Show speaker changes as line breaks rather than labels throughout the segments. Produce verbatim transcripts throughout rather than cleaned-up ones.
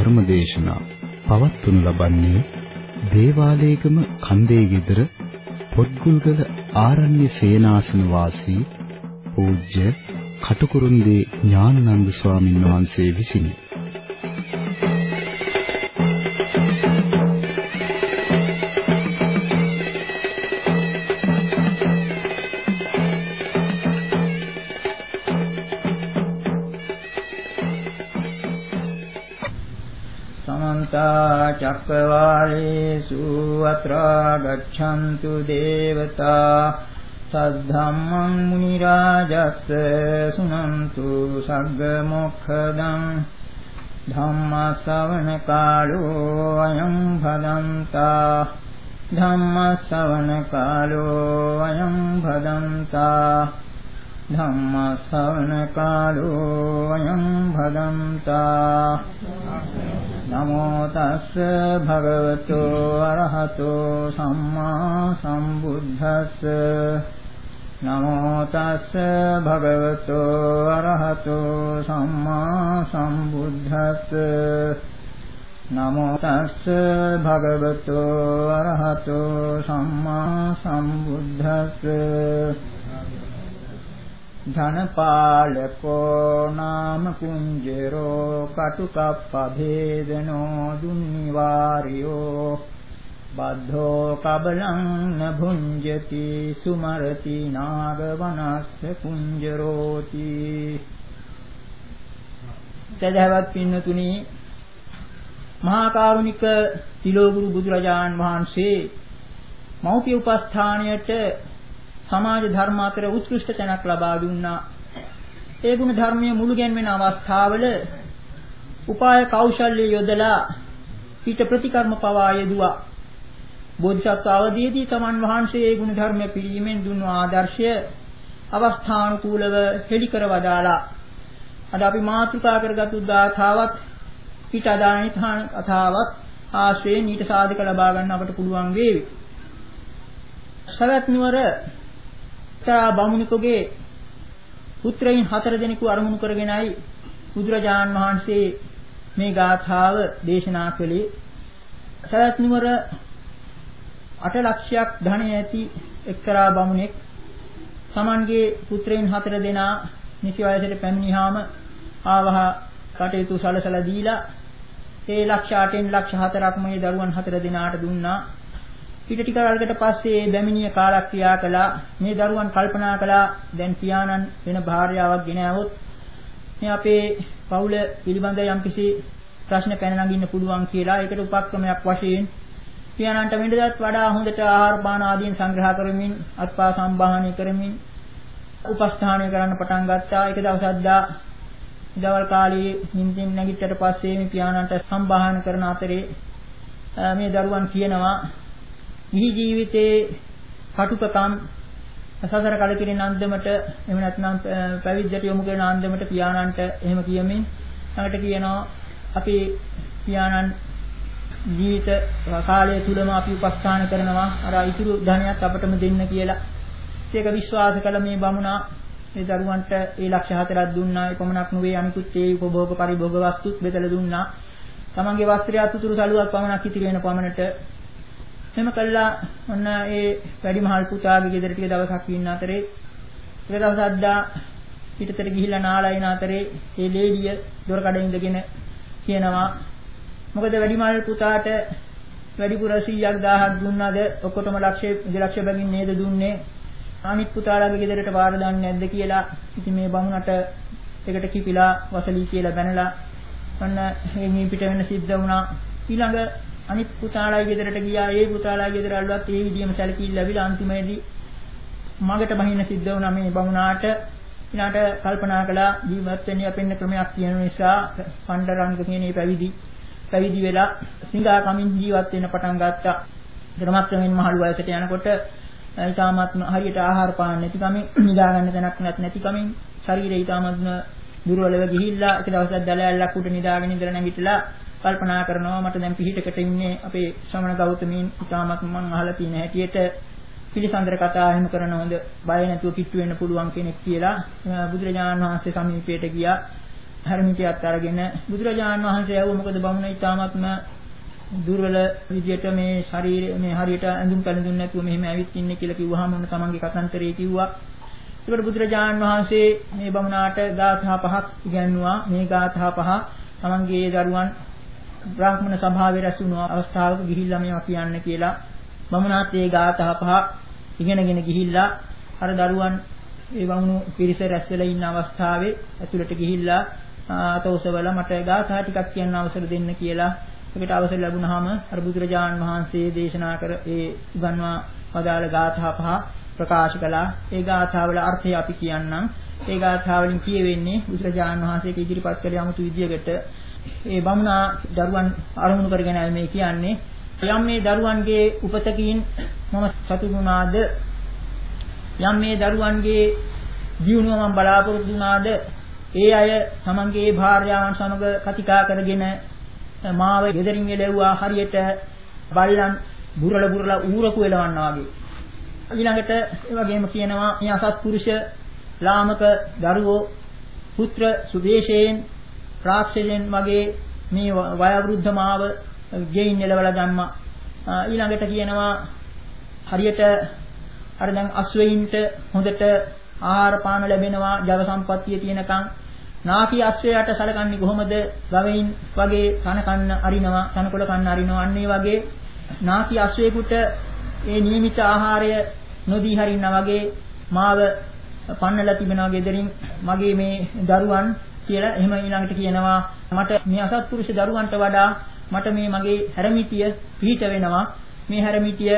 ධර්මදේශනා පවත්වනු ලබන්නේ දේවාලේගම කන්දේ ගෙදර පොත්ගුල්ගල ආරණ්‍ය සේනාසන වාසී පූජ්‍ය කටුකුරුන්දී ඥානানন্দ ස්වාමීන් වහන්සේ විසිනි.
චක්කවාලේසු අත්‍රා ගච්ඡන්තු දේවතා සද්ධම්මං මුනි රාජස්ස සුනන්තු සග්ග මොක්ඛදං ධම්ම ශ්‍රවණ කාලෝ අයං භදන්තා ධම්ම ශ්‍රවණ කාලෝ අයං භදන්තා ධම්ම ශ්‍රවණ කාලෝ අයං භදන්තා නමෝ තස්ස භගවතු අරහතෝ සම්මා සම්බුද්දස්ස නමෝ තස්ස භගවතු අරහතෝ සම්මා සම්බුද්දස්ස නමෝ තස්ස භගවතු අරහතෝ සම්මා සම්බුද්දස්ස ධනපාලකෝ නාම කුංජරෝ කටුකප්පභේදනෝ දුන්නිවාරියෝ බද්ධෝ කබලං නභුඤ්ජති සුමරති නාගවනස්ස කුංජරෝති. සදහවත් පින්නතුනි, මහා කරුණික තිලෝගුරු බුදුරජාණන් වහන්සේ මෞපිය උපස්ථානයට සමාජ ධර්ම අතර උත්කෘෂ්ඨ තැනක් ලබා දුන්නා. ඒ ගුණ ධර්මයේ මුළු ගැන්වෙන අවස්ථාවල උපාය කෞශල්‍ය යොදලා ඊට ප්‍රතිකර්ම පවා යෙදුවා. බෝධිසත්ව අවදීදී තමන් වහන්සේ ඒ ගුණ ධර්මයේ පිළිීමෙන් දුන්නු ආදර්ශය අවස්ථානුකූලව හෙළි කර වදාලා. අද අපි මාතෘකා කරගත්තු දාතාවත් ඊට අදාළ නිධාන කතාවත් ආශ්‍රයෙන් ඊට සාධක ලබා ගන්න අපට පුළුවන් වේවි. සවැත් නුවර තා බමුණෙකුගේ පුත්‍රයන් හතර දෙනෙකු අරමුණු කරගෙනයි බුදුරජාණන් වහන්සේ මේ ගාථාව දේශනා කළේ. සවැත් නුවර අට ලක්ෂයක් ධනය ඇති එක්තරා බමුණෙක් තමන්ගේ පුත්‍රයන් හතර දෙනා නිසි වයසට පැමිණියාම ආවහ කටයුතු සලසලා දීලා ඒ ලක්ෂ අටෙන් ලක්ෂ හතරක් මේ දරුවන් හතර දෙනාට දුන්නා. ඊට ටික කාලයකට පස්සේ බැමිණිය කාලක්‍රියා කළා. මේ දරුවන් කල්පනා කළා දැන් පියාණන් වෙන භාර්යාවක් ගෙන આવොත් මේ අපේ පවුල පිළිබඳ යම්කිසි ප්‍රශ්න පැන නගින්න පුළුවන් කියලා. ඒකට උපක්‍රමයක් වශයෙන් පියාණන්ට වෙනදටත් වඩා හොඳට ආහාර පාන ආදීන් සංග්‍රහ කරමින් අත්පා සම්භාහනය කරමින් උපස්ථානය කරන්න පටන් ගත්තා. එක දවසක් දා දවල් කාලයේ නිින්දෙන් නැගිට්ටට පස්සේ මේ පියාණන්ට සම්භාහන කරන අතරේ මේ දරුවන් කියනවා මිහි ජීවිතේ කටුකකම් සසර කලකිරීම අන්දමට එහෙම නැත්නම් පැවිද්දට යොමු කරන අන්දමට පියාණන්ට එහෙම කියමින් ළඟට කියනවා අපි පියාණන් ජීවිත කාලය තුලම අපි උපස්ථාන කරනවා අර ඉතුරු ධනයක් අපටම දෙන්න කියලා. ඒක විශ්වාස කළ මේ බමුණා මේ දරුවන්ට ඒ ලක්ෂ හතරක් දුන්නා. ඒ පමණක් නෙවෙයි අනිකුත් ඒ උපභෝග පරිභෝග වස්තුත් බෙදලා දුන්නා. තමන්ගේ වස්ත්‍රයත් උතුරු සලුවක් පමණක් ඉතිරි වෙන පමණට එහෙම කළා. ඔන්න ඒ වැඩිමහල් පුතාගේ ගෙදර ටික දවසක් ඉන්න අතරේ එක දවසක් දා පිටතට ගිහිල්ලා නාලා එන අතරේ ඒ ලේඩිය දොර කඩ ඉඳගෙන කියනවා මොකද වැඩිමහල් පුතාට වැඩිපුර සීයක් දහයක් දුන්නාද ඔක්කොටම ලක්ෂ දෙලක්ෂ බැගින් නේද දුන්නේ අනිත් පුතාලාගේ ගෙදරට වාර දාන්නේ නැද්ද කියලා. ඉතින් මේ බමුණට එකට කිපිලා වසලී කියලා බැනලා ඔන්න එන්නේ පිට වෙන සිද්ධ වුණා. ඊළඟ අනිත් පුතාලාගේ ගෙදරට ගියා. ඒ පුතාලාගේ ගෙදර අල්ලුවත් ඒ විදිහම සැලකිලි ලැබිලා අන්තිමේදී මගට බහින්න සිද්ධ වුණා මේ බමුණාට. ඊළාට කල්පනා කළා ජීවත් වෙන්න යපෙන්න ක්‍රමයක් තියෙන නිසා පණ්ඩරංග කියන මේ පැවිදි පැවිදි වෙලා සිඟා කමින් ජීවත් වෙන්න පටන් ගත්තා. ක්‍රමක්‍රමෙන් මහලු වයසට යනකොට ඊටාත්ම හරියට ආහාර පාන නැති කමින් නිදා ගන්න තැනක් නැති කමින් ශරීරය ඊටාත්ම දුර්වලව ගිහිල්ලා එක දවසක් දැලැල්ලක් උඩ නිදාගෙන ඉඳලා නැගිටලා කල්පනා කරනවා මට දැන් පිහිටකට ඉන්නේ අපේ ශ්‍රමණ ගෞතමීන් ඊටාත්ම මං අහලා තියෙන හැටියට පිළිසඳර කතා එහෙම කරන හොඳ බය නැතුව කිට්ටු වෙන්න පුළුවන් කෙනෙක් කියලා බුදුරජාණන් වහන්සේ සමීපයට ගියා. හැරමිටියත් අරගෙන බුදුරජාණන් වහන්සේ ඇහුවා මොකද බමුණ ඊටාත්ම දුර්වල විදියට මේ ශරීරය මේ හරියට ඇඳුම් පැළඳුම් නැතුව මෙහෙම ඇවිත් ඉන්නේ කියලා කිව්වහම මොන තමන්ගේ කතන්තරේ කිව්වා. ඒකට බුදුරජාණන් වහන්සේ මේ බමුණාට ගාථා පහක් ඉගැන්වුවා. මේ ගාථා පහ තමන්ගේ දරුවන් බ්‍රාහ්මණ සභාවේ රැස්වුණු අවස්ථාවක ගිහිල්ලා මේවා කියන්න කියලා බමුණාත් මේ ගාථා පහ ඉගෙනගෙන ගිහිල්ලා අර දරුවන් ඒ වුණු පිරිස රැස් වෙලා ඉන්න අවස්ථාවේ ඇතුළට ගිහිල්ලා අතෝසවල මට ගාථා ටිකක් කියන්න අවසර දෙන්න කියලා ඒකට අවසර ලැබුණාම අර බුදුරජාණන් වහන්සේ දේශනා කර ඒ උගන්වා වදාළ ගාථා පහ ප්‍රකාශ කළා. ඒ ගාථාවල අර්ථය අපි කියන්නම්. ඒ ගාථාවලින් කියවෙන්නේ බුදුරජාණන් වහන්සේක ඉදිරිපත් කළ යමුතු විදියකට ඒ බමුණා දරුවන් අරමුණු කරගෙන මේ කියන්නේ යම් මේ දරුවන්ගේ උපතකින් මම සතුටු වුණාද යම් මේ දරුවන්ගේ ජීවණය මම බලාපොරොත්තු වුණාද ඒ අය තමන්ගේ භාර්යාවන් සමග කතිකා කරගෙන මාව ගෙදරින් එළෙව්වා හරියට බල්ලන් බුරල බුරල ඌරකු එලවන්නා වගේ. ඊළඟට ඒ වගේම කියනවා මේ අසත්පුරුෂ ලාමක දරුවෝ පුත්‍ර සුදේශයෙන් රාක්ෂසයන් වගේ මේ වයවෘද්ධ මාව ගෙයින් එළවලා දැම්මා. ඊළඟට කියනවා හරියට අර දැන් අස්වැයින්ට හොඳට ආහාර පාන ලැබෙනවා ජව සම්පත්තිය තියෙනකන් නාකි අස්වැයට සලකන්නේ කොහොමද? ගවයින් වගේ තන කන්න අරිනවා, තනකොළ කන්න අරිනවා. අන්න ඒ වගේ නාකි අස්වැයෙකුට ඒ නියමිත ආහාරය නොදී හරිනා වගේ මාව පන්නලා තිබෙනවා ගෙදරින් මගේ මේ දරුවන් කියලා. එහෙම ඊළඟට කියනවා මට මේ අසත්පුරුෂ දරුවන්ට වඩා මට මේ මගේ හැරමිටිය පිහිට වෙනවා. මේ හැරමිටිය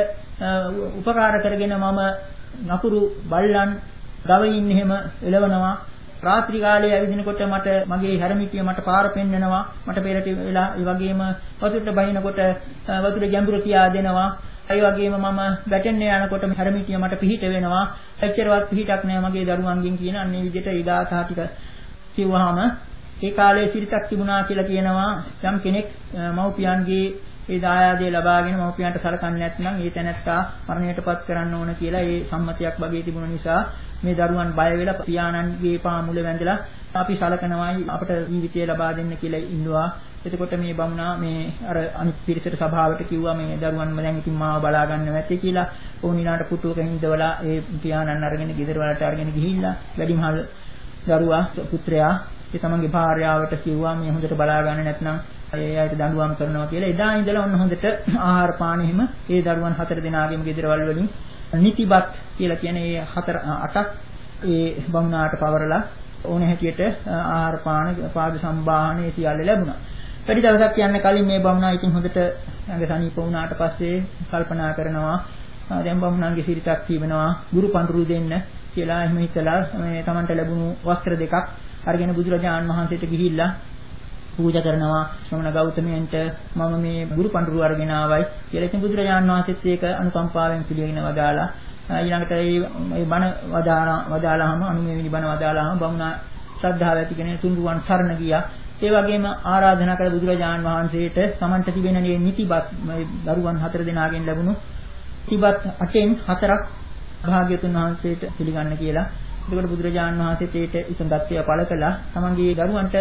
උපකාර කරගෙන මම නපුරු බල්ලන් ගවයින් එහෙම එලවනවා. රාත්‍රී කාලයේ ඇවිදිනකොට මට මගේ හැරමිටිය මට පාර පෙන්නනවා. මට පෙරට වෙලා ඒ වගේම වතුරට බහිනකොට වතුර ගැඹුර කියා දෙනවා. ඒ වගේම මම වැටෙන්න යනකොට හැරමිටිය මට පිහිට වෙනවා. එච්චරවත් පිහිටක් නෑ මගේ දරුවන්ගෙන් කියන අන්නේ විදිහට ඒ දාසා ටික කිව්වහම ඒ කාලේ සිරිතක් තිබුණා කියලා කියනවා. යම් කෙනෙක් මව්පියන්ගේ ඒ දායාදේ ලබාගෙන මව්පියන්ට සලකන්නේ නැත්නම් ඒ තැනැත්තා මරණයටපත් කරන්න ඕන කියලා ඒ සම්මතයක් වගේ තිබුණ නිසා මේ දරුවන් බය වෙලා පියාණන්ගේ පාමුල වැඳලා අපි සලකනවායි අපට ජීවිතය ලබා දෙන්න කියලා ඉන්නවා. එතකොට මේ බමුණා මේ අර අනිත් පිරිසට සභාවට කිව්වා මේ දරුවන්ම දැන් ඉතින් මාව බලා ගන්න නැත්තේ කියලා. ඕන ඊළාට පුටුවක හිඳවලා ඒ පියාණන් අරගෙන ගෙදර වලට අරගෙන ගිහිල්ලා වැඩිමහල් දරුවා පුත්‍රයා ඒ තමන්ගේ භාර්යාවට කිව්වා මේ හොඳට බලා ගන්න නැත්නම් ඒ අයට දඬුවම් කරනවා කියලා. එදා ඉඳලා ඔන්න හොඳට ආහාර පාන එහෙම ඒ දරුවන් හතර දෙනාගේම ගෙදරවල වලින් නිතිබත් කියලා කියන ඒ හතර අටක් ඒ බමුණාට පවරලා ඕන හැටියට ආහාර පාන පාද සම්භාහනේ සියල්ල ලැබුණා. වැඩි දවසක් යන්න කලින් මේ බමුණා ඉතින් හොඳට ඇඟ සනීප වුණාට පස්සේ කල්පනා කරනවා දැන් බමුණන්ගේ සිරිතක් තිබෙනවා ගුරු පඬුරු දෙන්න කියලා එහෙම හිතලා මේ Tamanට ලැබුණු වස්ත්‍ර දෙකක් අරගෙන බුදුරජාණන් වහන්සේට ගිහිල්ලා පූජා කරනවා. ශ්‍රමණ ගෞතමයන්ට මම මේ ගුරු පඬුරු අරගෙන ආවයි කියලා. ඉතින් බුදුරජාණන් වහන්සේත් ඒක අනුකම්පාවෙන් පිළිගෙන වදාලා ඊළඟට මේ බණ වදාලා වදාලාම අනුමෙවිනි බණ වදාලාම බමුණා ශ්‍රද්ධාව ඇතිගෙන තුන්රුවන් සරණ ගියා. ඒ වගේම ආරාධනා කළ බුදුරජාණන් වහන්සේට Tamanට තිබෙන මේ නිතිබත් දරුවන් හතර දෙනාගෙන් ලැබුණු නිතිබත් අටෙන් හතරක් භාග්‍යතුන් වහන්සේට පිළිගන්න කියලා. එතකොට බුදුරජාණන් වහන්සේට ඒට ඉසඳත්ය පළ කළා. Tamanගේ දරුවන්ට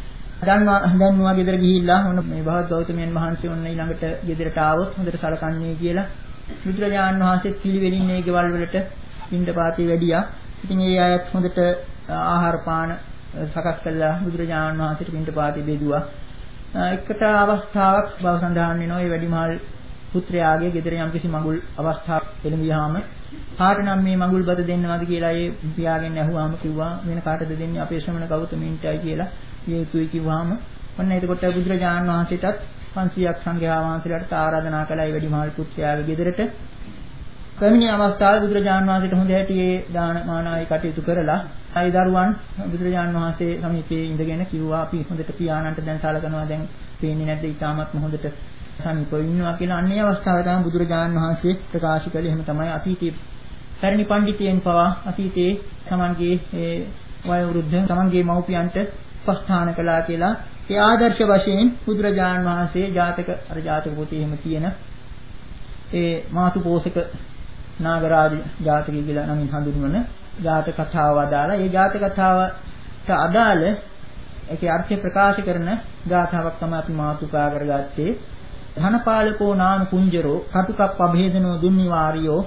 දන්වා දන්වා ගෙදර ගිහිල්ලා ඔන්න මේ භවත් ගෞතමයන් වහන්සේ ඔන්න ඊළඟට ගෙදරට ආවොත් හොඳට සලකන්නේ කියලා බුදුරජාණන් වහන්සේ පිළිවෙලින් මේ ගෙවල් වලට පින්ඩපාතේ වැඩියා. ඉතින් ඒ අයත් හොඳට ආහාර පාන සකස් කළා බුදුරජාණන් වහන්සේට පින්ඩපාතේ බෙදුවා. එකට අවස්ථාවක් බව සඳහන් වෙනවා. ඒ වැඩිමහල් පුත්‍රයාගේ ගෙදර යම්කිසි මඟුල් අවස්ථාවක් එළඹියාම කාට නම් මේ මඟුල් බත දෙන්නවද කියලා ඒ පියාගෙන් ඇහුවාම කිව්වා වෙන කාටද දෙන්නේ අපේ ශ්‍රමණ ගෞතමීන්ටයි කියලා. යුතුයි කිව්වහම ඔන්න එතකොට බුදුරජාණන් වහන්සේටත් පන්සියයක් සංඝයා වහන්සේලාට ආරාධනා කළා ඒ වැඩිමහල් පුත්‍රයාගේ ගෙදරට. පැමිණි අවස්ථාවේ බුදුරජාණන් වහන්සේට හොඳ හැටියේ දාන මානයි කටයුතු කරලා අයි දරුවන් බුදුරජාණන් වහන්සේ සමීපයේ ඉඳගෙන කිව්වා අපි හොඳට පියාණන්ට දැන් සලකනවා දැන් පේන්නේ නැද්ද ඊටාත්ම හොඳට සමීපව ඉන්නවා කියලා. අන්නේ අවස්ථාවේ තමයි බුදුරජාණන් වහන්සේ ප්‍රකාශ කළේ. එහෙම තමයි අතීතයේ පැරණි පඬිතියන් පවා අතීතයේ තමන්ගේ ඒ වයෝවෘද්ධ තමන්ගේ මව්පියන්ට උපස්ථාන කළා කියලා. ඒ ආදර්ශ වශයෙන් බුදුරජාණන් වහන්සේ ජාතක අර ජාතක පොතේ එහෙම තියෙන ඒ මාතු පෝෂක නාගරාජ ජාතකය කියලා නමින් හඳුන්වන ජාතක කතාව අදාලා ඒ ජාතක කතාවට අදාළ ඒකේ අර්ථය ප්‍රකාශ කරන ගාථාවක් තමයි අපි මාතෘකා කරගත්තේ. ධනපාලකෝ නාම කුංජරෝ කටුකප්ප අභේදනෝ දුන්නිවාරියෝ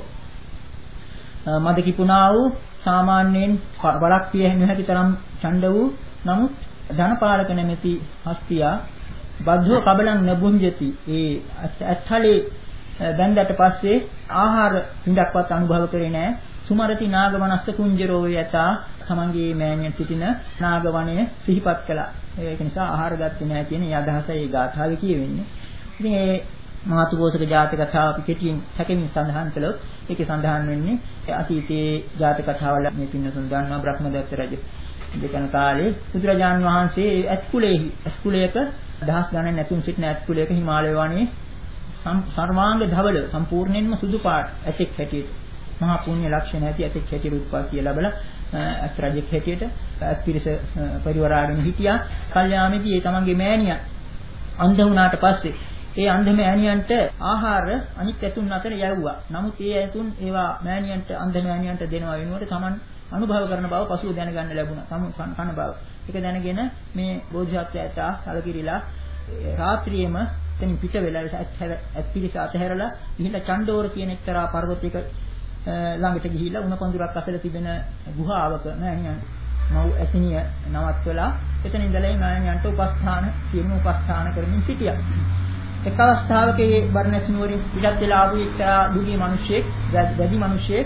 මද කිපුණා වූ සාමාන්‍යයෙන් බලක් පිය නොහැකි තරම් ඡණ්ඩ වූ නමුත් ධනපාලක නැමැති හස්තියා බද්ධෝ කබලං නබුංජති ඒ ඇත්තලේ බැඳට පස්සේ ආහාර පිටක්වත් අනුභව කරේ නැහැ. සුමරති නාගවනස්ස කුංජරෝ යතා තමන්ගේ මෑණියන් සිටින නාගවනය සිහිපත් කළා. ඒක නිසා ආහාර ගත්තේ නැහැ කියන ඒ අදහසයි ඒ ගාථාවේ කියවෙන්නේ. ඉතින් ඒ මාතුපෝසක ජාතක කතාව අපි කෙටියෙන් සැකමින් සඳහන් කළොත් ඒකේ සඳහන් වෙන්නේ අතීතයේ ජාතක කතාවල මේ පින්නතුන් දන්නවා බ්‍රහ්මදත්ත රජු දෙකන කාලේ බුදුරජාන් වහන්සේ ඇත්කුලේහි ඇත්කුලයක දහස් ගණන් නැතුම් සිටින ඇත්කුලයක හිමාලය වනයේ සර්වාංග ධවල සම්පූර්ණයෙන්ම සුදු පාට ඇතෙක් හැටියට මහා පුණ්‍ය ලක්ෂණ ඇති ඇතෙක් හැටියට උත්පත්ති ලැබලා ඇත් රජෙක් හැටියට ඇත්පිරිස පරිවරාගෙන හිටියා. කල්යාමේදී ඒ තමන්ගේ මෑණියා අන්ධ වුණාට පස්සේ ඒ අන්ධ මෑණියන්ට ආහාර අනිත් ඇතුන් අතර යවුවා. නමුත් ඒ ඇතුන් ඒවා මෑණියන්ට අන්ධ මෑණියන්ට දෙනවා වෙනුවට තමන් අනුභව කරන බව පසුව දැනගන්න ලැබුණා. තමන් කන බව. ඒක දැනගෙන මේ බෝධිසත්වයාට කලකිරිලා රාත්‍රියේම එතනින් පිට වෙලා ඇත්පිරිස අතහැරලා ගිහිල්ලා චණ්ඩෝර කියන එක්තරා පර්වතයක ළඟට ගිහිල්ලා උණ පඳුරක් අසල තිබෙන ගුහාවක මෑණියන් මව් ඇතිනිය නවත්වලා එතන ඉඳලා මෑණියන්ට උපස්ථාන සියුම් උපස්ථාන කරමින් සිටියා. එක් අවස්ථාවක මේ බර්ණස් නුවරින් පිටත් වෙලා ආපු එක්තරා දුගී මිනිහෙක් වැඩි මිනිහෙක්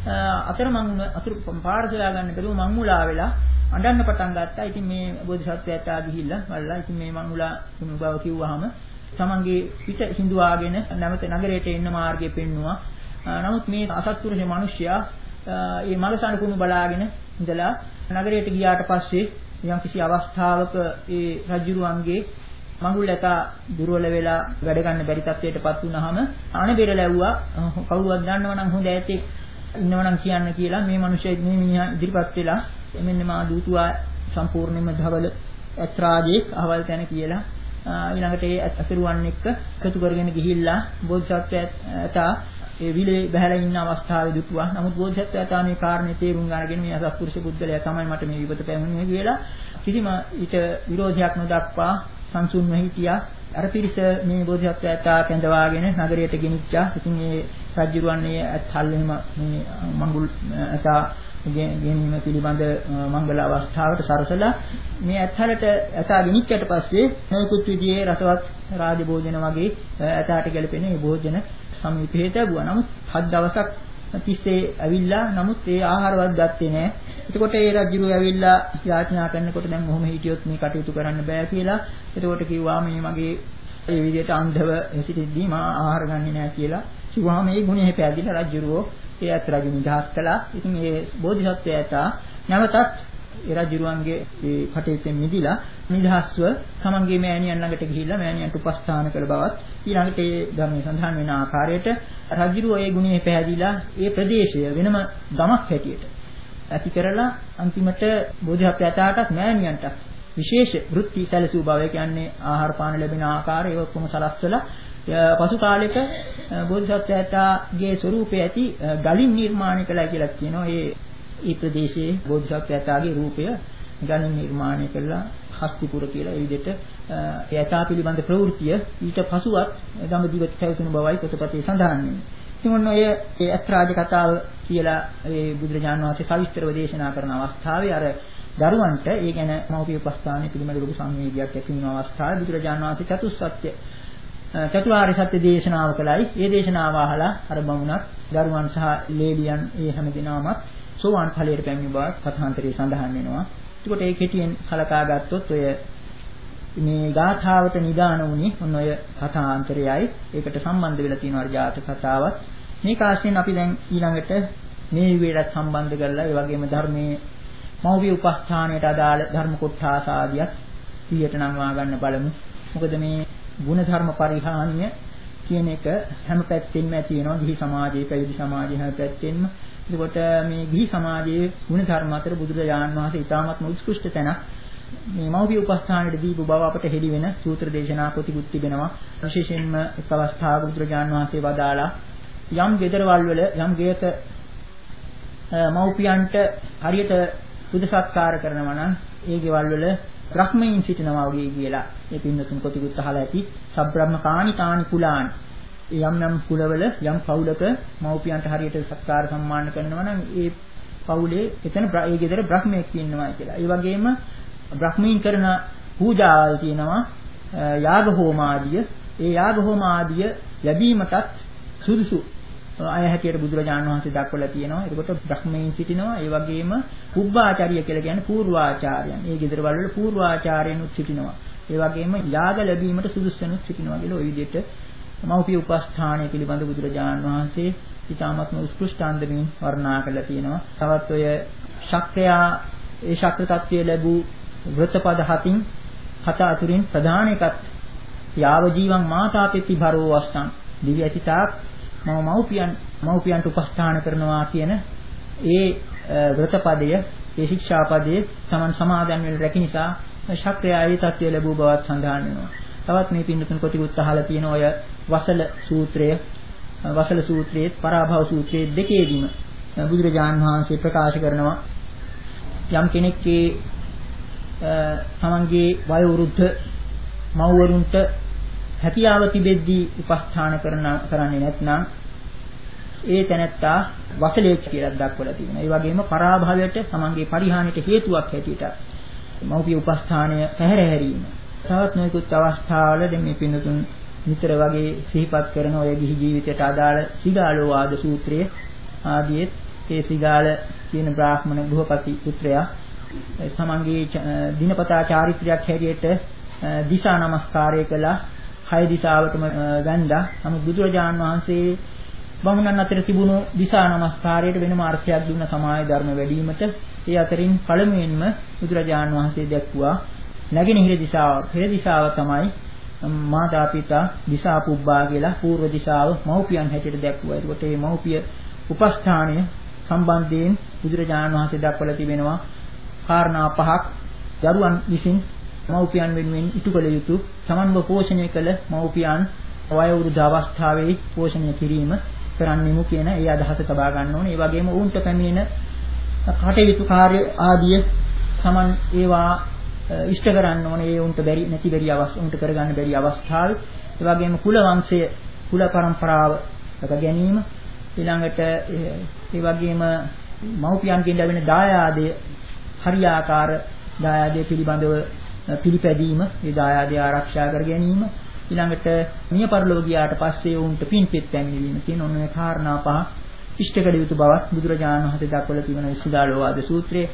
අතරමං අතුරු පාරසලා ගන්න බැරුව මංමුලා වෙලා අඬන්න පටන් ගත්තා. ඉතින් මේ බෝධිසත්වයාට ගිහිල්ලා බලලා ඉතින් මේ මංමුලා කුණු බව කිව්වහම තමන්ගේ පිට හිඳුවාගෙන නැවත නගරයට එන්න මාර්ගය පෙන්නුවා. නමුත් මේ අසත්පුරුෂ මිනිසයා මේ මලසන කුණු බලාගෙන ඉඳලා නගරයට ගියාට පස්සේ යම් කිසි අවස්ථාවක ඒ රජුරුවන්ගේ මඟුල්ලක දුර්වල වෙලා වැඩ ගන්න බැරි තත්ත්වයටපත් වුණාම අනබෙර ලැබුවා. කවුරුවත් දන්නව නම් හොඳ ඇත්තේ ඉන්නවනම් කියන්න කියලා මේ මිනිස්සෙක් මේ මිනිහා ඉදිරිපත් වෙලා මෙන්න මා දූතුවා සම්පූර්ණයෙන්ම ධවල ඇත්රාජෙක් අහවල් තැන කියලා ඊළඟට ඒ අසරුවන් එක්ක එකතු කරගෙන ගිහිල්ලා බෝධිසත්වයාට ඒ විලේ බහැලා ඉන්න අවස්ථාවේ දුටුවා. නමුත් බෝධිසත්වයාට මේ කාරණේ තේරුම් ගන්නගෙන මේ අසත්පුරුෂ බුද්ධලයා තමයි මට මේ විපත පැමිණුනේ කියලා කිසිම ඊට විරෝධයක් නොදක්වා සංසුන්ව හිටියා. අර පිරිස මේ බෝධිසත්වයාට කැඳවාගෙන නගරයට ගෙනිච්චා. ඉතින් මේ රජුරුවන්නේ අත්හල්ෙම මේ මඟුල් අතා ගෙනීම පිළිබඳ මංගල අවස්ථාවට සරසලා මේ අත්හලට අතා ගෙනිච්චට පස්සේ නොයෙකුත් විදිහේ රසවත් රාජ භෝජන වගේ අතාට ගැලපෙන මේ භෝජන සමීපේ ලැබුවා. නමුත් හත් දවසක් තිස්සේ ඇවිල්ලා නමුත් ඒ ආහාරවත් ගත්තේ නැහැ. එතකොට ඒ රජුරු ඇවිල්ලා යාඥා කරනකොට දැන් ඔහොම හිටියොත් මේ කටයුතු කරන්න බෑ කියලා. එතකොට කිව්වා මේ මගේ ඒ විදිහට අන්ධව සිටිද්දී මා ආහාර ගන්නේ නැහැ කියලා. කිව්වහම මේ ගුණෙ පැහැදිලා රජුරෝ ඒ අත් රජු නිදහස් කළා. ඉතින් ඒ බෝධිසත්වයාට නැවතත් ඒ රජුරුවන්ගේ ඒ කටයුත්තෙන් මිදිලා නිදහස්ව තමන්ගේ මෑණියන් ළඟට ගිහිල්ලා මෑණියන්ට උපස්ථාන කළ බවත් ඊළඟට ඒ ධර්මයේ සඳහන් වෙන ආකාරයට රජුරෝ ඒ ගුණෙ පැහැදිලා ඒ ප්‍රදේශය වෙනම ගමක් හැටියට ඇති කරලා අන්තිමට බෝධිසත්වයාටත් මෑණියන්ට විශේෂ වෘත්ති සැලසූ බව. ඒ කියන්නේ ආහාර පාන ලැබෙන ආකාරය ඒ ඔක්කොම සලස්වලා පසු කාලෙක බෝධිසත්වයාගේ ස්වරූපය ඇති ගලින් නිර්මාණය කළා කියලා කියනවා. ඒ ඒ ප්‍රදේශයේ බෝධිසත්වයාගේ රූපය ගලින් නිර්මාණය කළා හස්තිපුර කියලා. ඒ විදිහට ඒ ඇතා පිළිබඳ ප්‍රවෘත්තිය ඊට පසුවත් දඹදිවට පැවතුණු බවයි පොතපතේ සඳහන් වෙන්නේ. ඉතින් ඔන්න ඔය ඒ අත්‍රාජ කතාව කියලා ඒ බුදුරජාණන් වහන්සේ සවිස්තරව දේශනා කරන අවස්ථාවේ අර දරුවන්ට ඒ ගැන මෞපිය උපස්ථානයේ පිළිබඳ ලොකු සංවේගයක් ඇති වෙන අවස්ථාවේ බුදුරජාණන් වහන්සේ චතුස්සත්‍ය චතුරාර්ය සත්‍ය දේශනාව කළයි. ඒ දේශනාව අහලා අර බමුණත් දරුවන් සහ ලේලියන් ඒ හැම දිනමත් සෝවාන් ඵලයට පැමිණි බව කථාන්තරයේ සඳහන් වෙනවා. ඒකට ඒ කෙටියෙන් කලකා ගත්තොත් ඔය මේ ගාථාවට නිදාන වුණේ ඔන්න ඔය කථාන්තරයයි. ඒකට සම්බන්ධ වෙලා තියෙනවා ජාතක කතාවත්. මේ කාශ්‍යයෙන් අපි දැන් ඊළඟට මේ විවේරත් සම්බන්ධ කරලා ඒ වගේම ධර්මයේ මෞවිය උපස්ථානයට අදාළ ධර්ම කොටස ආදියක් සියයට නංවා ගන්න බලමු. මොකද මේ ගුණ ධර්ම පරිහානිය කියන එක හැම පැත්තෙන්ම ඇති වෙනවා. ගිහි සමාජයේ, පැවිදි සමාජයේ හැම පැත්තෙන්ම. ඒකට මේ ගිහි සමාජයේ ගුණ ධර්ම අතර බුදුරජාණන් වහන්සේ ඉතාමත්ම උත්කෘෂ්ඨ තැනක් මේ මෞවිය උපස්ථානයේ දීපු බව අපට හෙළි වෙන සූත්‍ර දේශනා ප්‍රතිගුත් තිබෙනවා. විශේෂයෙන්ම එක් අවස්ථාවක බුදුරජාණන් වහන්සේ වදාලා යම් ගෙදරවල් වල යම් ගෙයක මව්පියන්ට හරියට පුද සත්කාර කරනවා නම් ඒ ගෙවල් වල බ්‍රහ්මයන් සිටිනවා වගේ කියලා. මේ පින්නතුන් කොටිකුත් අහලා ඇති. සබ්‍රහ්මකානි තානි කුලානි. යම් යම් කුලවල යම් පවුලක මව්පියන්ට හරියට සත්කාර සම්මාන කරනවා නම් ඒ පවුලේ එතන ඒ ගෙදර බ්‍රහ්මයෙක් ඉන්නවා කියලා. ඒ වගේම බ්‍රහ්මීන් කරන පූජාවල් තියෙනවා යාග හෝම ආදිය. ඒ යාග හෝම ආදිය ලැබීමටත් සුදුසු අය හැටියට බුදුරජාණන් වහන්සේ දක්වලා තියෙනවා. ඒකට බ්‍රහ්මීන් සිටිනවා. ඒ වගේම පුබ්බාචාර්ය කියලා කියන්නේ පූර්වාචාර්යයන්. ඒ ගෙදරවල වල පූර්වාචාර්යනුත් සිටිනවා. ඒ වගේම යාග ලැබීමට සුදුසුනුත් සිටිනවා කියලා ওই විදිහට මෞපිය උපස්ථානය පිළිබඳ බුදුරජාණන් වහන්සේ ඉතාමත්ම උත්කෘෂ්ඨ අන්දමින් වර්ණනා කරලා තියෙනවා. තවත් ඔය ශක්‍රයා ඒ ශක්‍ර tattya ලැබූ වෘතපද හතින් හත අතුරින් ප්‍රධාන එකක් යාව ජීවං මාතාපෙති භරෝ වස්සං දිව්‍ය ඇතිතාක් මම මෞපියන් මෞපියන්ට උපස්ථාන කරනවා කියන ඒ වෘතපදය ඒ ශික්ෂාපදයේ Taman සමාදන් වෙන රැකි නිසා ශක්‍රයා ඒ tattya ලැබූ බවත් සඳහන් වෙනවා. තවත් මේ පින්නතුන් කොටිකුත් අහලා තියෙන ඔය වසල සූත්‍රය වසල සූත්‍රයේ පරාභව සූත්‍රයේ දෙකේදීම බුදුරජාණන් වහන්සේ ප්‍රකාශ කරනවා යම් කෙනෙක්ගේ තමන්ගේ වයෝවෘද්ධ මව්වරුන්ට හැකියාව තිබෙද්දී උපස්ථාන කරන කරන්නේ නැත්නම් ඒ තැනැත්තා වසලයක් කියලා දක්වලා තියෙනවා. ඒ වගේම පරාභවයට තමන්ගේ පරිහානියට හේතුවක් හැටියට මව්පිය උපස්ථානය පැහැර හැරීම. තවත් නොයෙකුත් අවස්ථාවල දැන් මේ පින්නතුන් නිතර වගේ සිහිපත් කරන ඔය ගිහි ජීවිතයට අදාළ සිගාලෝ වාද සූත්‍රයේ ආදීත් ඒ සිගාල කියන බ්‍රාහ්මණ ගෘහපති පුත්‍රයා සමන්ගේ දිනපතා චාරිත්‍රාක් හැටියට දිසා නමස්කාරය කළා. හය දිසාවටම වැඳා. නමුත් බුදුරජාණන් වහන්සේ බමුණන් අතර තිබුණු දිසා නමස්කාරයට වෙනම අර්ථයක් දුන්න සමාය ධර්ම වැඩිවීමට ඒ අතරින් පළමුවෙන්ම බුදුරජාණන් වහන්සේ දැක්වුවා නැගෙනහිර දිශාව. පෙර දිශාව තමයි මාතා පිතා දිසා පුබ්බා කියලා పూర్ව දිශාව මව්පියන් හැටියට දැක්වුවා. ඒකට මේ මව්පිය උපස්ථානය සම්බන්ධයෙන් බුදුරජාණන් වහන්සේ දක්වලා තිබෙනවා කාරණා පහක්. දරුවන් විසින් මව්පියන් වෙනුවෙන් ඉටු කළ යුතු සමන්ව පෝෂණය කළ මව්පියන් වයෝවෘද්ධ අවස්ථාවේ පෝෂණය කිරීම කරන්නෙමු කියන ඒ අදහස තබා ගන්න ඕනේ. ඒ වගේම ඌන්ට පැමිණෙන කටයුතු කාර්ය ආදිය සමන් ඒවා ඉෂ්ට කරන්න ඕනේ. ඒ උන්ට බැරි නැති බැරි අවස්ථ උන්ට කරගන්න බැරි අවස්ථාවල්. ඒ වගේම කුල වංශය කුල පරම්පරාව රැක ගැනීම. ඊළඟට ඒ වගේම මව්පියන්ගෙන් ලැබෙන දායාදය හරියාකාර දායාදය පිළිබඳව පිළිපැදීම. ඒ දායාදය ආරක්ෂා කර ගැනීම. ඊළඟට මිය පරලෝක ගියාට පස්සේ උන්ට පින්පෙත් පැමිණීම කියන ඔන්න කාරණා පහ ඉෂ්ට කළ යුතු බවක් බුදුරජාණන් වහන්සේ දක්වලා තිබෙන විසුද්ධාලෝ වාද සූත්‍රයේ.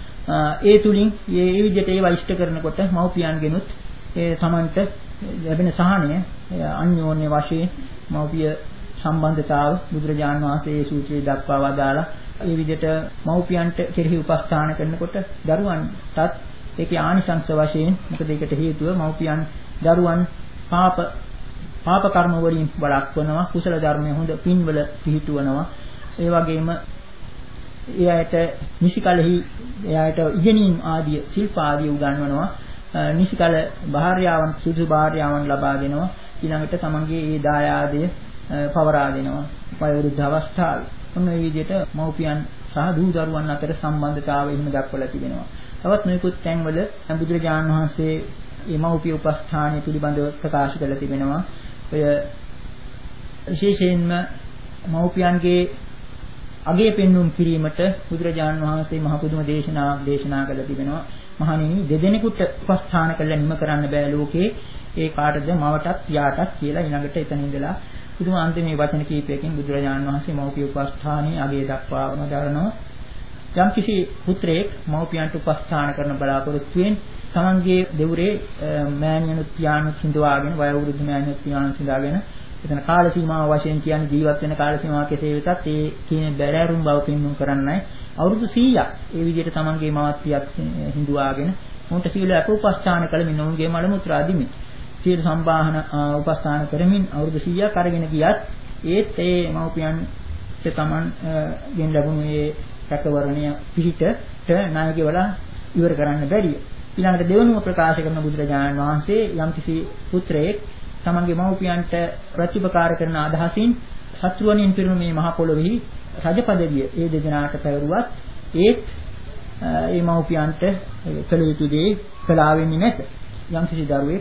ඒ තුලින් මේ විදිහට ඒවා ඉෂ්ට කරනකොට මව්පියන්ගෙනුත් ඒ තමන්ට ලැබෙන සහනය අන්‍යෝන්‍ය වශයෙන් මව්පිය සම්බන්ධතාව බුදුරජාණන් වහන්සේ මේ සූත්‍රයේ දක්වා වදාලා ඒ විදිහට මව්පියන්ට කෙරෙහි උපස්ථාන කරනකොට දරුවන්ටත් ඒකේ ආනිසංස වශයෙන් මොකද ඒකට හේතුව මව්පියන් දරුවන් පාප පාප කර්ම වලින් වළක්වනවා. කුසල ධර්මයේ හොඳ පින්වල පිහිටුවනවා. ඒ වගේම එයාට නිසිකලෙහි එයාට ඉගෙනීම් ආදී ශිල්ප ආදී උගන්වනවා. නිසිකල භාර්යාවන් සුදු භාර්යාවන් ලබා දෙනවා. ඊළඟට තමන්ගේ ඒ දායාදය පවරා දෙනවා වයෝවෘද්ධ අවස්ථාවේ. ඔන්න ඒ විදිහට මව්පියන් සහ දූ දරුවන් අතර සම්බන්ධතාවය එහෙම දක්වලා තිබෙනවා. තවත් මේකුත් තැන්වල බුදුරජාණන් වහන්සේ මේ මව්පිය උපස්ථානය පිළිබඳව ප්‍රකාශ කරලා තිබෙනවා. ඔය විශේෂයෙන්ම මව්පියන්ගේ අගය පෙන්වුම් කිරීමට බුදුරජාණන් වහන්සේ මහ පුදුම දේශනා දේශනා කළා තිබෙනවා. මහණෙනි දෙදෙනෙකුට උපස්ථාන කළා නිම කරන්න බෑ ලෝකේ. ඒ කාටද මවටත් පියාටත් කියලා ඊළඟට එතන ඉඳලා පුදුම අන්තිමේ වචන කීපයකින් බුදුරජාණන් වහන්සේ මව්පිය උපස්ථානයේ අගය දක්වාම දරනවා. යම් කිසි පුත්‍රයෙක් මව්පියන්ට උපස්ථාන කරන බලාපොරොත්තුෙන් තමන්ගේ දෙවුරේ මෑණියනුත් පියාණුත් සිඳවාගෙන වයෝවෘද්ධ මෑණියනුත් පියාණුත් සිඳාගෙන එතන කාල සීමාව වශයෙන් කියන්නේ ජීවත් වෙන කාල සීමාව කෙසේ වෙතත් ඒ කියන බැලෑරුම් බව පෙන්වුම් කරන්නයි අවුරුදු සීයක් ඒ විදිහට තමන්ගේ මවත් පියක් හිඳුවාගෙන උන්ට සීල අපෝපස්ථාන කළමින් ඔවුන්ගේ මල මුත්‍රා දිමින් සීල සම්බාහන උපස්ථාන කරමින් අවුරුදු සීයක් අරගෙන ගියත් ඒත් ඒ මව්පියන්ට තමන් ගෙන් ලැබුණු ඒ රැකවරණය පිළිට නායකය වල ඉවර කරන්න බැරිය. ඊළඟට දෙවනුව ප්‍රකාශ කරන බුදුරජාණන් වහන්සේ යම්කිසි පුත්‍රයෙක් තමන්ගේ මව්පියන්ට ප්‍රතිපකාර කරන අදහසින් සත්‍රුවණින් පිරුණු මේ මහ පොළොවේහි රජ පදවිය ඒ දෙදෙනාට පැවරුවත් ඒත් ඒ මව්පියන්ට කළ යුතු දේ කළා වෙන්නේ නැත. යම් කිසි දරුවෙක්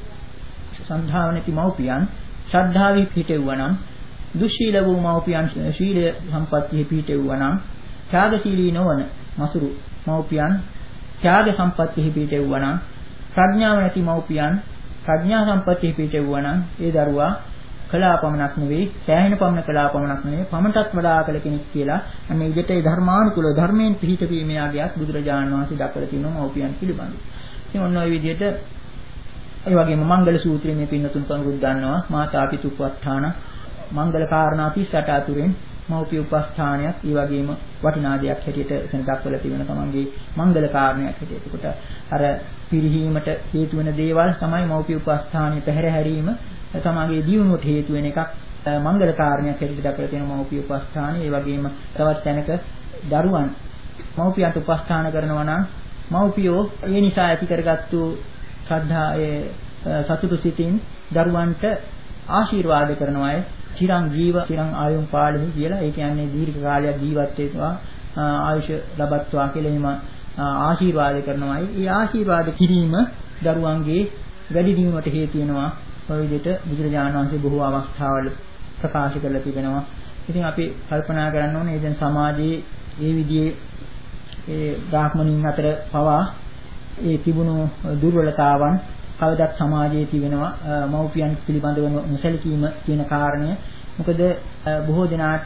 සද්ධාව නැති මව්පියන් ශ්‍රද්ධාවෙ පිහිටෙවුවා නම්, දුස්සීල වූ මව්පියන් ශීල සම්පත්තියෙ පිහිටෙවුවා නම්, ත්‍යාගශීලී නොවන මසුරු මව්පියන් ත්‍යාග සම්පත්තියෙ පිහිටෙවුවා නම්, ප්‍රඥාව නැති මව්පියන් ප්‍රඥා සම්පත්තියෙ පිහිටෙවුවා නම්, ඒ දරුවා කලා පමණක් නෙවෙයි, සෑහෙන පමණ කලා පමණක් නෙවෙයි, පමණටත් වඩා කළ කෙනෙක් කියලා අන්න ඒ විදිහට ඒ ධර්මානුකූල ධර්මයෙන් පිහිටවීමේ ආගයක් බුදුරජාණන් වහන්සේ දක්වලා තියෙනවා මව්පියන් පිළිබඳව. ඉතින් ඔන්න ඔය විදිහට ඒ වගේම මංගල සූත්‍රයේ මේ පින්නතුන් කවුරුත් දන්නවා මාතා පිතු උපස්ථාන මංගල කාරණා තිස් අට අතුරෙන් මව්පිය උපස්ථානයක් ඒ වගේම වටිනා දෙයක් හැටියට එතන දක්වලා තියෙන තමන්ගේ මංගල කාරණයක් හැටියට. ඒකට අර පිරිහීමට හේතු වෙන දේවල් තමයි මව්පිය උපස්ථානයේ පැහැර හැරීම තමන්ගේ දියුණුවට හේතු වෙන එකක් මංගල කාරණයක් හැටියට දක්වලා තියෙන මව්පිය උපස්ථානය. ඒ වගේම තවත් තැනක දරුවන් මව්පියන්ට උපස්ථාන කරනවා නම් මව්පියෝ ඒ නිසා ඇති කරගත්තු ශ්‍රද්ධා ඒ සතුටු සිතින් දරුවන්ට ආශිර්වාද කරනවා. ඒ චිරං ජීව චිරං ආයුම් පාලෙහි කියලා. ඒ කියන්නේ දීර්ඝ කාලයක් ජීවත් වෙනවා ආයුෂ ලබත්වා කියලා එහෙම ආශිර්වාද කරනවා. ඒ ආශිර්වාද කිරීම දරුවන්ගේ වැඩි දියුණුවට හේතු වෙනවා. ඔය විදිහට බුදුරජාණන් වහන්සේ බොහෝ අවස්ථාවල ප්‍රකාශ කරලා තිබෙනවා. ඉතින් අපි කල්පනා කරන්න ඕනේ දැන් සමාජයේ මේ විදිහේ ඒ බ්‍රාහ්මණයින් අතර පවා ඒ තිබුණු දුර්වලතාවන් කවදත් සමාජයේ තිබෙනවා. මව්පියන් පිළිබඳව නොසැලකීම කියන කාරණය. මොකද බොහෝ දෙනාට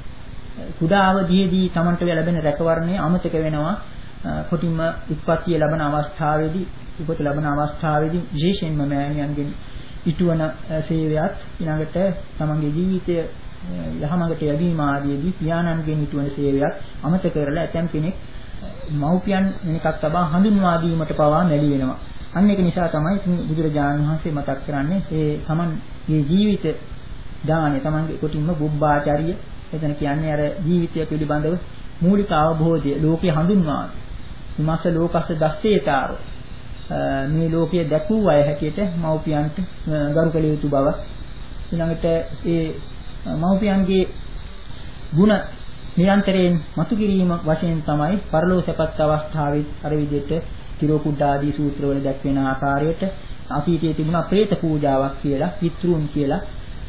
කුඩා අවදියේදී Tamanට ලැබෙන රැකවරණය අමතක වෙනවා. කොටින්ම උත්පත්තිය ලැබෙන අවස්ථාවේදී උපත ලැබෙන අවස්ථාවේදී විශේෂයෙන්ම මෑණියන්ගෙන් ඉටුවන සේවයත් ඊළඟට තමන්ගේ ජීවිතය යහමඟට යැවීම ආදීදී පියාණන්ගෙන් ඉටුවන සේවයත් අමතක කරලා ඇතැම් කෙනෙක් මව්පියන් වෙනකක් තබා හඳුන්වා දීමට පවා මැලි වෙනවා. අන්න ඒක නිසා තමයි බුදුරජාණන් වහන්සේ මතක් කරන්නේ ඒ තමන්ගේ ජීවිත දාණය තමන්ගේ කොටින්ම බුබ්බාචාරිය එතන කියන්නේ අර ජීවිතය පිළිබඳව මූලික අවබෝධය ලෝකේ හඳුන්වා විමස ලෝකස්ස දස්සේතාව මේ ලෝකයේ දැකූ අය හැටියට මව්පියන්ට ගරු කළ යුතු බව ඊළඟට ඒ මව්පියන්ගේ ගුණ නිරන්තරයෙන් මතු කිරීම වශයෙන් තමයි පරලෝකසපත් අවස්ථාවේ අර විදිහට තිරෝකුඩාදී සූත්‍රවල දැක්වෙන ආකාරයට අතීතයේ තිබුණා പ്രേත පූජාවක් කියලා පිතෘන් කියලා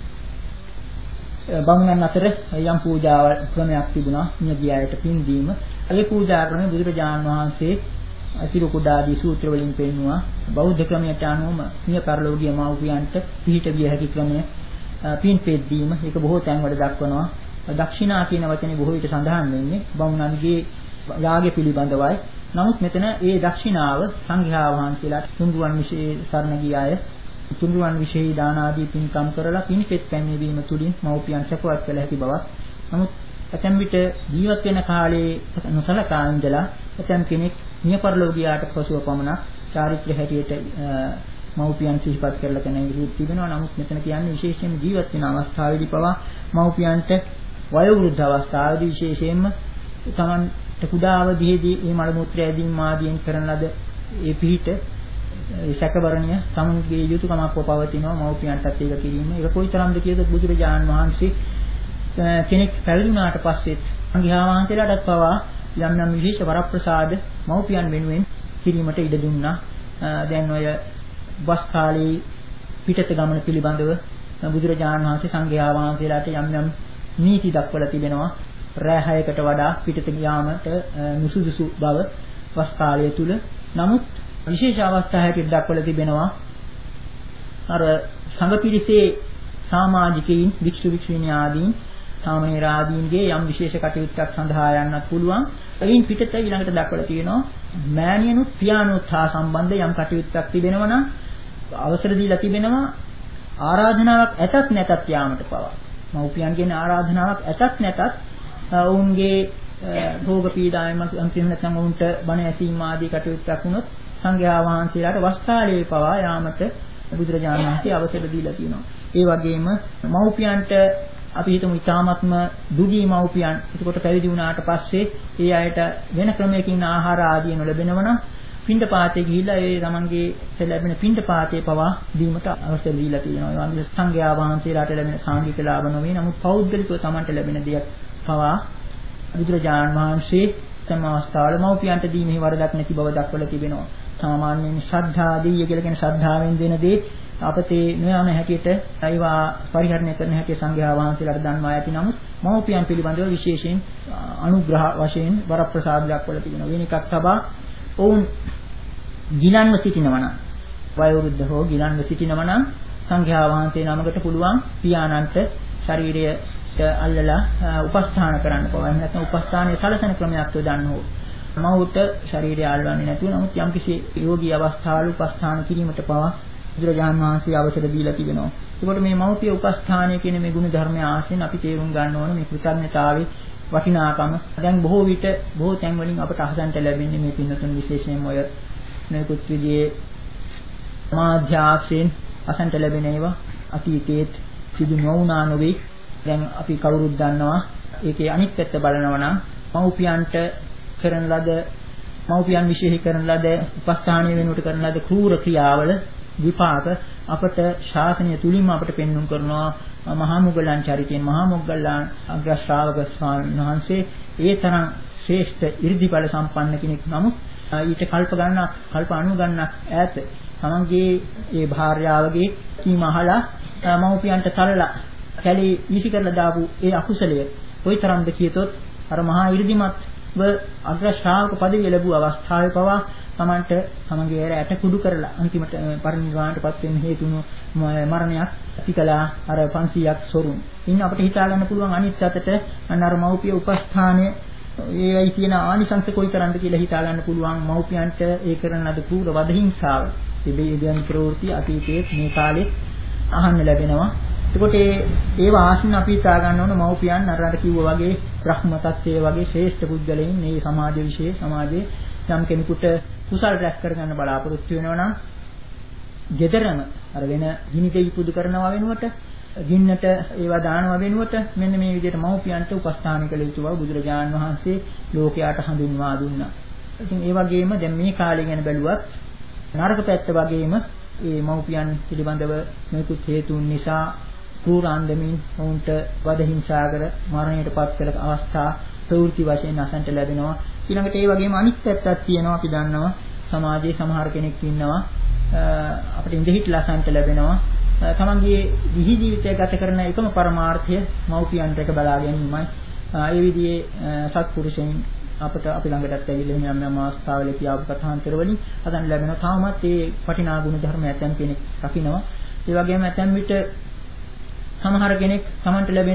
බමුණන් අතර යම් පූජාවල් ක්‍රමයක් තිබුණා නියගිය අයට පින් දීම. ඒ පූජා ක්‍රමය බුදුරජාණන් වහන්සේ තිරෝකුඩාදී සූත්‍ර වලින් පෙන්වුවා. බෞද්ධ ක්‍රමයට අනුවම නිය පරලෝකීය මව්පියන්ට පිහිට විය හැකි ක්‍රමය පින් පෙද්දීම. ඒක බොහෝ තැන්වල දක්වනවා. දක්ෂිනා කියන වචනේ බොහෝ විට සඳහන් වෙන්නේ බමුණන්ගේ යාගය පිළිබඳවයි. නමුත් මෙතන ඒ දක්ෂිනාව සංඝයා වහන්සේලාට තුන්රුවන් විශේෂ සරණ ගිය අය තුන්රුවන් විශේෂ දාන ආදී පින්කම් කරලා පින්පෙත් පැමිණීම තුලින් මව්පියන් සපවත් කළ හැකි බවක්. නමුත් ඇතැම් විට ජීවත් වෙන කාලේ නොසලකා ඉඳලා ඇතැම් කෙනෙක් මිය පරලෝකියාට පසුව පමණක් චාරිත්‍ර හැටියට මව්පියන් සිහිපත් කරලා කෙනෙක් ඉදිරියට තිබෙනවා. නමුත් මෙතන කියන්නේ විශේෂයෙන් ජීවත් වෙන අවස්ථාවේදී පවා මව්පියන්ට වයෝවෘද්ධ අවස්ථාවේදී විශේෂයෙන්ම තමන්ට කුඩා අවදියේදී මේ මල මුත්‍ර ඇදීම් ආදීන් කරන ලද ඒ පිහිට ඒ සැකවරණය සමුගේ යුතුයකමක් පවතිනවා මව්පියන්ටත් ඒක කිරීම. ඒක කොයිතරම්ද කියද බුදුරජාණන් වහන්සේ කෙනෙක් පැවිදුණාට පස්සේ සංඝයා වහන්සේලාටත් පවා යම් යම් විශේෂ වරප්‍රසාද මව්පියන් වෙනුවෙන් කිරීමට ඉඩ දුන්නා. දැන් ඔය වස් කාලේ පිටත ගමන පිළිබඳව බුදුරජාණන් වහන්සේ සංඝයා වහන්සේලාට යම් යම් නීති දක්වලා තිබෙනවා. රැ හයකට වඩා පිටත යාමට නුසුදුසු බව වස් කාලය තුල. නමුත් විශේෂ අවස්ථා හැටියට දක්වලා තිබෙනවා අර සංඝ පිරිසේ සමාජිකයින් වික්ෂු වික්ෂුණී ආදීන් සාමණේර ආදීන්ගේ යම් විශේෂ කටයුත්තක් සඳහා යන්නත් පුළුවන්. එයින් පිටත ඊළඟට දක්වලා තියෙනවා මෑණියනුත් පියාණොත් හා සම්බන්ධ යම් කටයුත්තක් තිබෙනවා නම් අවසර දීලා තිබෙනවා ආරාධනාවක් ඇතත් නැතත් යාමට පවා. මව්පියන්ගෙන් ආරාධනාවක් ඇතත් නැතත් ඔවුන්ගේ භෝග පීඩාවෙන් අන්තිම නැත්නම් ඔවුන්ට බණ ඇසීම ආදී කටයුත්තක් වුණොත් සංඝයා වහන්සේලාට වස්තාලයේ පවා යාමට බුදුරජාණන් වහන්සේ අවසර දීලා තියෙනවා. ඒ වගේම මව්පියන්ට අපි හිතමු ඊ타ත්ම දුගී මව්පියන් එතකොට පැවිදි වුණාට පස්සේ ඒ අයට වෙන ක්‍රමයකින් ආහාර ආදී නොලැබෙනවා නම් පිණ්ඩපාතේ ගිහිල්ලා ඒ තමන්ගේ ලැබෙන පිණ්ඩපාතේ පවා දීමට අවසර දීලා තියෙනවා. ඒ වගේ සංඝයා වහන්සේලාට ලැබෙන සාංගික ලාභ නොවේ. නමුත් පෞද්ගලිකව තමන්ට ලැබෙන දෙයක් පවා බුදුරජාණන් වහන්සේ තම අවස්ථාවල මව්පියන්ට දීමේ වරදක් නැති බව දක්වලා තිබෙනවා. සාමාන්‍යයෙන් ශ්‍රද්ධා දීය කියලා කියන ශ්‍රද්ධාවෙන් දෙන දේ අපතේ නොයන හැටියට ඒවා පරිහරණය කරන හැටි සංඝයා වහන්සේලාට දන්වා ඇති. නමුත් මව්පියන් පිළිබඳව විශේෂයෙන් අනුග්‍රහ වශයෙන් වරප්‍රසාද දක්වලා තිබෙනවා. වෙන එකක් තබා ඔවුන් ගිලන්ව සිටිනවා නම් වයෝවෘද්ධ හෝ ගිලන්ව සිටිනවා නම් සංඝයා වහන්සේ නමකට පුළුවන් පියාණන්ට ශරීරයට අල්ලලා උපස්ථාන කරන්න පවා. එහෙම නැත්නම් උපස්ථානයේ සලසන ක්‍රමයක් යොදන්න ඕන. මවුට ශරීරය අල්ලන්නේ නැතුව නමුත් යම්කිසි යෝගී අවස්ථාවල උපස්ථාන කිරීමට පවා බුදුරජාණන් වහන්සේ අවසර දීලා තිබෙනවා. ඒකට මේ මව්පිය උපස්ථානය කියන මේ ගුණ ධර්මය ආශ්‍රයෙන් අපි තේරුම් ගන්න ඕන මේ කෘතඥතාවේ වටිනාකම. දැන් බොහෝ විට බොහෝ තැන් වලින් අපට අහසන්ට ලැබෙන්නේ මේ පින්නතුන් විශේෂයෙන්ම ඔය මේකුත් විදිහේ මාධ්‍ය ආශ්‍රයෙන් අසන්ට ලැබෙන ඒවා අතීතයේත් සිදු නොවුණා නොවේ. දැන් අපි කවුරුත් දන්නවා ඒකේ අනිත් පැත්ත බලනවා නම් මව්පියන්ට කරන ලද මව්පියන් විශේෂ කරන ලද උපස්ථානීය වෙනුවට කරන ලද ක්‍රූර ක්‍රියාවල විපාක අපට ශාසනය තුලින්ම අපට පෙන්වුම් කරනවා. මහා මුගලන් චරිතයෙන් මහා මුගලන් අග්‍ර ශ්‍රාවක ස්වාමීන් වහන්සේ ඒ තරම් ශ්‍රේෂ්ඨ 이르දිඵල සම්පන්න කෙනෙක්. නමුත් ඊට කල්ප ගණනක් කල්ප අනු ගණනක් ඈත තමන්ගේ ඒ භාර්යාවගේ කීම අහලා මව්පියන්ට තරලා කැලේ වීසි කරලා දාපු ඒ අකුසලය කොයිතරම්ද කියතොත් අර මහා 이르දිමත්ව අග්‍ර ශ්‍රාවක පදවිය ලැබුව අවස්ථාවේ පවා තමන්ට තමන්ගේ ඇර ඇට කුඩු කරලා අන්තිමට පරිනිර්වාණයටපත් වෙන්න හේතු වුණු මරණයක් ඇතිකලා අර පන්සීයක් සොරුන්. ඉන්න අපිට හිතා ගන්න පුළුවන් අනිත් අතට අන්න අර මව්පිය උපස්ථානයේ ඒයි කියන ආනිසංස කොයිතරම්ද කියලා හිතා ගන්න පුළුවන්. මව්පියන්ට ඒ කරන ලද ක්‍රූර වද හිංසාව ඉබේදයන් ප්‍රවෘත්ති අතීතයේ මේ කාලේ අහන්න ලැබෙනවා. එතකොට ඒ ඒව ආශ්‍රයෙන් අපි හිතා ගන්න ඕන මව්පියන් අර අර කිව්වා වගේ බ්‍රහ්ම තත්ත්වයේ වගේ ශ්‍රේෂ්ඨ පුද්ගලයන් මේ සමාජ විශේෂ සමාජයේ යම් කෙනෙකුට කුසල් රැස් කරගන්න බලාපොරොත්තු වෙනවා නම් gedarama අර වෙන ගිනි දෙවි පුදු කරනවා වෙනුවට ගින්නට ඒවා දානවා වෙනුවට මෙන්න මේ විදිහට මව්පියන්ට උපස්ථාන කළ යුතු බව බුදුරජාණන් වහන්සේ ලෝකයට හඳුන්වා දුන්නා. ඉතින් ඒ වගේම දැන් මේ කාලේ ගැන බැලුවත් නරක පැත්ත වගේම මේ මව්පියන් පිළිබඳව මේකුත් හේතුන් නිසා ක්‍රූරාන්දමින් වුන්ට වද හිංසා කර මරණයටපත් කළ අවස්ථා ප්‍රවෘත්ති වශයෙන් අසන්ට ලැබෙනවා. ඊළඟට ඒ වගේම අනිත් පැත්තක් තියෙනවා. අපි දන්නවා සමාජයේ සමහර කෙනෙක් ඉන්නවා අපිට ඉඳහිట్లా අසන්ට ලැබෙනවා. තමන්ගේ දිහි ජීවිතය ගත කරන එකම පරමාර්ථය මව්පියන් රැක බලා ගැනීමයි. ඒ විදිහේ සත්පුරුෂයන් අපට අපි ළඟටත් ඇවිල්ලා යම් යම් අවස්ථාවල කියාපු කථාන්තර වලින් අදන් ලැබෙනවා. තාමත් ඒ වටිනා ගුණ ධර්ම ඇතැම් කෙනෙක් රකින්නවා. ඒ වගේම ඇතැම් විට සමහර කෙනෙක් තමන්ට ලැබෙන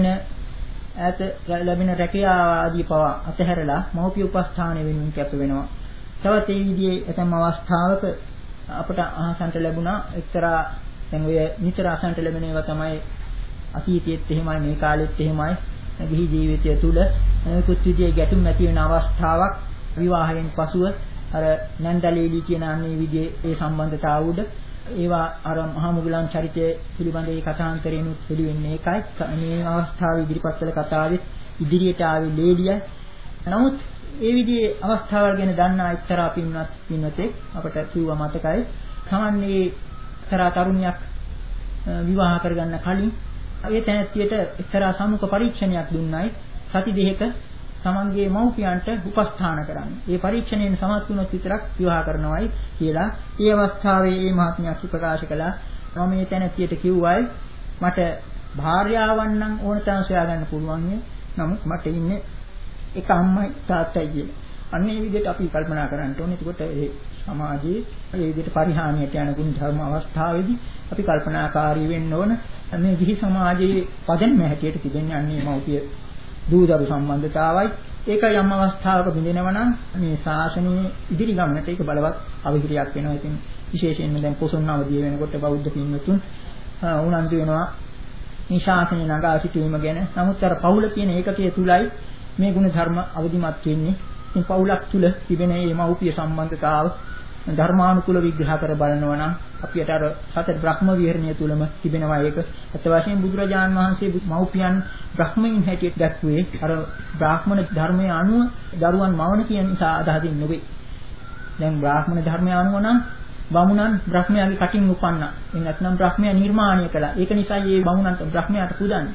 ඈත ලැබෙන රැකියාව ආදී පවා අතහැරලා මව්පිය උපස්ථානය වෙනුවෙන් කැප වෙනවා. තවත් ඒ විදිහේ ඇතැම් අවස්ථාවක අපට අහසන්ට ලැබුණා එක්තරා දැන් ඔය නිතර අහසන්ට ලැබෙන ඒවා තමයි අතීතයේත් එහෙමයි මේ කාලෙත් එහෙමයි ගිහි ජීවිතය තුළ කුත් විදිහේ ගැටුම් ඇති වෙන අවස්ථාවක් විවාහයෙන් පසුව අර නන්දලීලි කියන අන්නේ විදිහේ ඒ සම්බන්ධතාව උඩ ඒවා අර මහා මුගලන් චරිතය පිළිබඳ ඒ කථාන්තරයෙන් උත්පිළි වෙන්නේ ඒකයි. මේ අවස්ථාවේ ඉදිරිපත් කළ කතාවේ ඉදිරියට ආවේ ලේලිය. නමුත් ඒ විදිහේ අවස්ථාවල් ගැන දන්නා එක්තරා පින්වත් පින්වතෙක් අපට කිව්වා මතකයි. තමන්නේ එක්තරා තරුණියක් විවාහ කරගන්න කලින් ඒ තැනැත්තියට එක්තරා සම්මුඛ පරීක්ෂණයක් දුන්නයි. සති දෙකක තමන්ගේ මව්පියන්ට උපස්ථාන කරන්න. ඒ පරීක්ෂණයෙන් සමත් වුණොත් විතරක් විවාහ කරනවායි කියලා. ඒ අවස්ථාවේ මේ මහත්මියක් ප්‍රකාශ කළා. මම මේ තැනැත්තියට කිව්වයි මට භාර්යාවන් නම් ඕන තරම් සොයා ගන්න පුළුවන් නේ. නමුත් මට ඉන්නේ එක අම්මයි තාත්තයි කියලා. අන්න ඒ විදිහට අපි කල්පනා කරන්න ඕනේ. එතකොට ඒ සමාජයේ මේ විදිහට පරිහානියට යන ගුණ ධර්ම අවස්ථාවේදී අපි කල්පනාකාරී වෙන්න ඕන. මේ ගිහි සමාජයේ පදනම හැටියට තිබෙන්නේ අන්නේ මව්පිය දූදරු සම්බන්ධතාවයි. ඒක යම් අවස්ථාවක බිඳෙනවා නම් මේ ශාසනයේ ඉදිරි ගමනට ඒක බලවත් අවහිරයක් වෙනවා. ඉතින් විශේෂයෙන්ම දැන් පොසොන් අවදිය වෙනකොට බෞද්ධ පින්වතුන් උනන්දු වෙනවා මේ ශාසනය නගා සිටීම ගැන. නමුත් අර පෞල කියන ඒකකයේ තුලයි මේ ගුණ ධර්ම අවදිමත් වෙන්නේ. ඉතින් පෞලක් තුල තිබෙන මේ මව්පිය සම්බන්ධතාව ධර්මානුකූල විග්‍රහ කර බලනවා නම් අපිට අර සතර බ්‍රහ්ම විහරණය තුලම තිබෙනවා ඒක. අත වශයෙන් බුදුරජාන් වහන්සේ මව්පියන් බ්‍රහ්මයින් හැටියට දැක්ුවේ අර බ්‍රාහ්මණ ධර්මයේ අනුව දරුවන් මවන කියන නිසා අදහසින් නෙවෙයි. දැන් බ්‍රාහ්මණ ධර්මයේ අනුව නම් බමුණන් බ්‍රහ්මයාගේ කටින් උපන්නා. එහෙනම් නැත්නම් බ්‍රහ්මයා නිර්මාණය කළා. ඒක නිසා මේ බමුණන්ට බ්‍රහ්මයාට පුදන්නේ.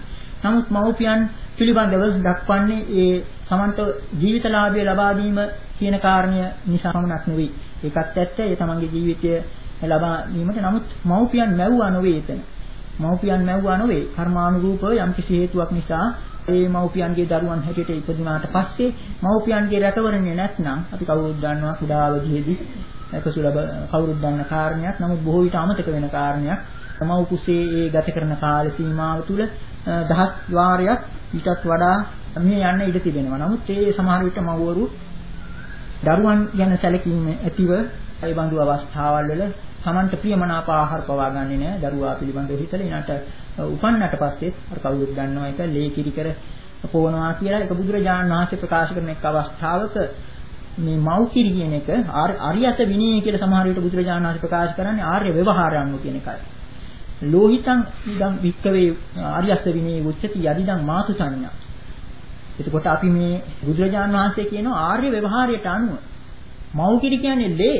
නමුත් මව්පියන් පිළිබඳව දක්වන්නේ ඒ සමන්ත ජීවිතලාභය ලබා දීම කියන කාරණය නිසා පමණක් නෙවෙයි. ඒකත් ඇත්ත. ඒ තමන්ගේ ජීවිතය ලබා ගැනීමට නමුත් මව්පියන් මැව්වා නොවේ එතන. මව්පියන් මැව්වා නොවේ. කර්මානුරූපව යම්කිසි හේතුවක් නිසා ඒ මව්පියන්ගේ දරුවන් හැටියට ඉපදුනාට පස්සේ මව්පියන්ගේ රැකවරණය නැත්නම් අපි කවුරුත් දන්නවා කුඩා අවදියේදී ඒක සුලභ කවුරුත් දන්න කාරණයක්. නමුත් බොහෝ විට අමතක වෙන කාරණයක්. මව් කුසේ ඒ ගත කරන කාල සීමාව තුළ දහස් වාරයක් ඊටත් වඩා මේ යන්න ඉඩ තිබෙනවා. නමුත් ඒ සමහර විට මව්වරු දරුවන් ගැන සැලකීම ඇතිව ඒ බඳු අවස්ථාවල් වල Tamanta ප්‍රියමනාප ආහාර පවා ගන්නෙ නෑ. දරුවා පිළිබඳව හිතලා ඊනට උපන්නට පස්සේ අර කවුරුත් දන්නවා ඒක ලේ කිරි කර පොවනවා කියලා. ඒක බුදුරජාණන් වහන්සේ ප්‍රකාශ කරන එක් අවස්ථාවක මේ මව් කිරි කියන එක ආර්යස විනය කියලා සමහර විට බුදුරජාණන් වහන්සේ ප්‍රකාශ කරන්නේ ආර්ය ව්‍යවහාරයන් කියන එකයි. ලෝහිතං ඉදං වික්කවේ ආර්යස විනය උච්චති යදිදං මාතු සංඥා. එතකොට අපි මේ බුදුරජාණන් වහන්සේ කියන ආර්ය ව්‍යවහාරයට අනුව මව් කිරි කියන්නේ ලේ.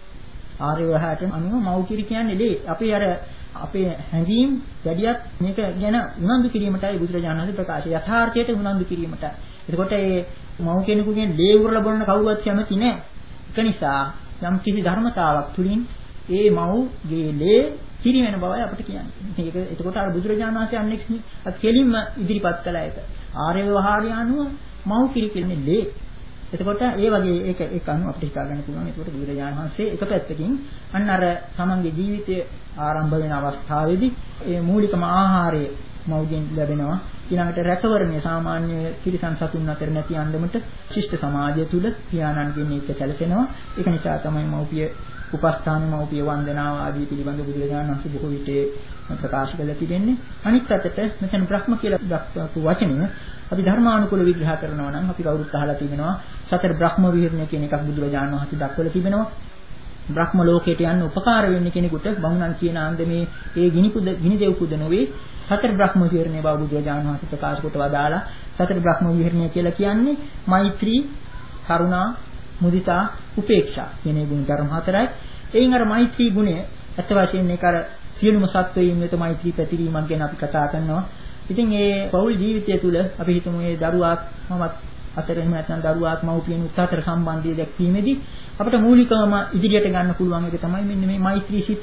ආර්ය ව්‍යවහාරයට අනුව මව් කිරි කියන්නේ ලේ. අපි අර අපේ හැඟීම් වැඩියත් මේක ගැන උනන්දු කිරීමටයි බුදුරජාණන් වහන්සේ ප්‍රකාශය යථාර්ථයට උනන්දු කිරීමටයි. එතකොට මේ මව් කෙනෙකුගෙන් ලේ උරලා බලන කවුරුවත් කැමති නැහැ. ඒක නිසා යම් කිසි ධර්මතාවක් තුලින් ඒ මව්ගේ ලේ කිරි වෙන බවයි අපිට කියන්නේ. මේක එතකොට අර බුදුරජාණන් වහන්සේ අන්නෙක් කෙලින්ම ඉදිරිපත් කළා ඒක. ආර්ය ව්‍යවහාරය අනුව මව් කිරි කියන්නේ ලේ. එතකොට ඒ වගේ ඒක ඒක අනුව අපිට හිතා ගන්න පුළුවන්. එතකොට බුදුරජාණන් වහන්සේ එක පැත්තකින් අන්න අර තමන්ගේ ජීවිතය ආරම්භ වෙන අවස්ථාවේදී ඒ මූලිකම ආහාරය මව්ගෙන් ලැබෙනවා. ඊළඟට රැකවරණය සාමාන්‍ය කිරිසන් සතුන් අතර නැති අන්දමට ශිෂ්ට සමාජය තුල පියාණන්ගෙන් ඒක සැලසෙනවා. ඒක නිසා තමයි මව්පිය උපස්ථාන මව්පිය වන්දනාව ආදී පිළිබඳ බුදුරජාණන් වහන්සේ බොහෝ විට ප්‍රකාශ කළා තිබෙන්නේ. අනිත් පැත්තට මෙතන බ්‍රහ්ම කියලා දක්වපු වචනය අපි ධර්මානුකූල විග්‍රහ කරනවා නම් අපි කවුරුත් අහලා තිබෙනවා සතර බ්‍රහ්ම විහරණය කියන එකක් බුදුරජාණන් වහන්සේ දක්වලා තිබෙනවා. බ්‍රහ්ම ලෝකයට යන්න උපකාර වෙන්නේ කෙනෙකුට බමුණන් කියන අන්දමේ ඒ ගිනි පුද ගිනි දෙව් පුද නොවේ සතර බ්‍රහ්ම විහරණය බව බුදුරජාණන් වහන්සේ ප්‍රකාශ කොට වදාලා. සතර බ්‍රහ්ම විහරණය කියලා කියන්නේ මෛත්‍රී, කරුණා, මුදිතා, උපේක්ෂා කියන ගුණ ධර්ම හතරයි. එයින් අර මෛත්‍රී ගුණය අත් වශයෙන් ඒක අර සියලුම සත්වයින් වෙත මෛත්‍රී පැතිරීමක් ගැන අපි කතා කරනවා. ඉතින් ඒ පෞල් ජීවිතය තුළ අපි හිතමු මේ දරුවාත් මමත් අතර එහෙම නැත්නම් දරුවාත් මව්පියන් අතර සම්බන්ධය දැක්වීමේදී අපිට මූලිකවම ඉදිරියට ගන්න පුළුවන් එක තමයි මෙන්න මේ මෛත්‍රී සිත.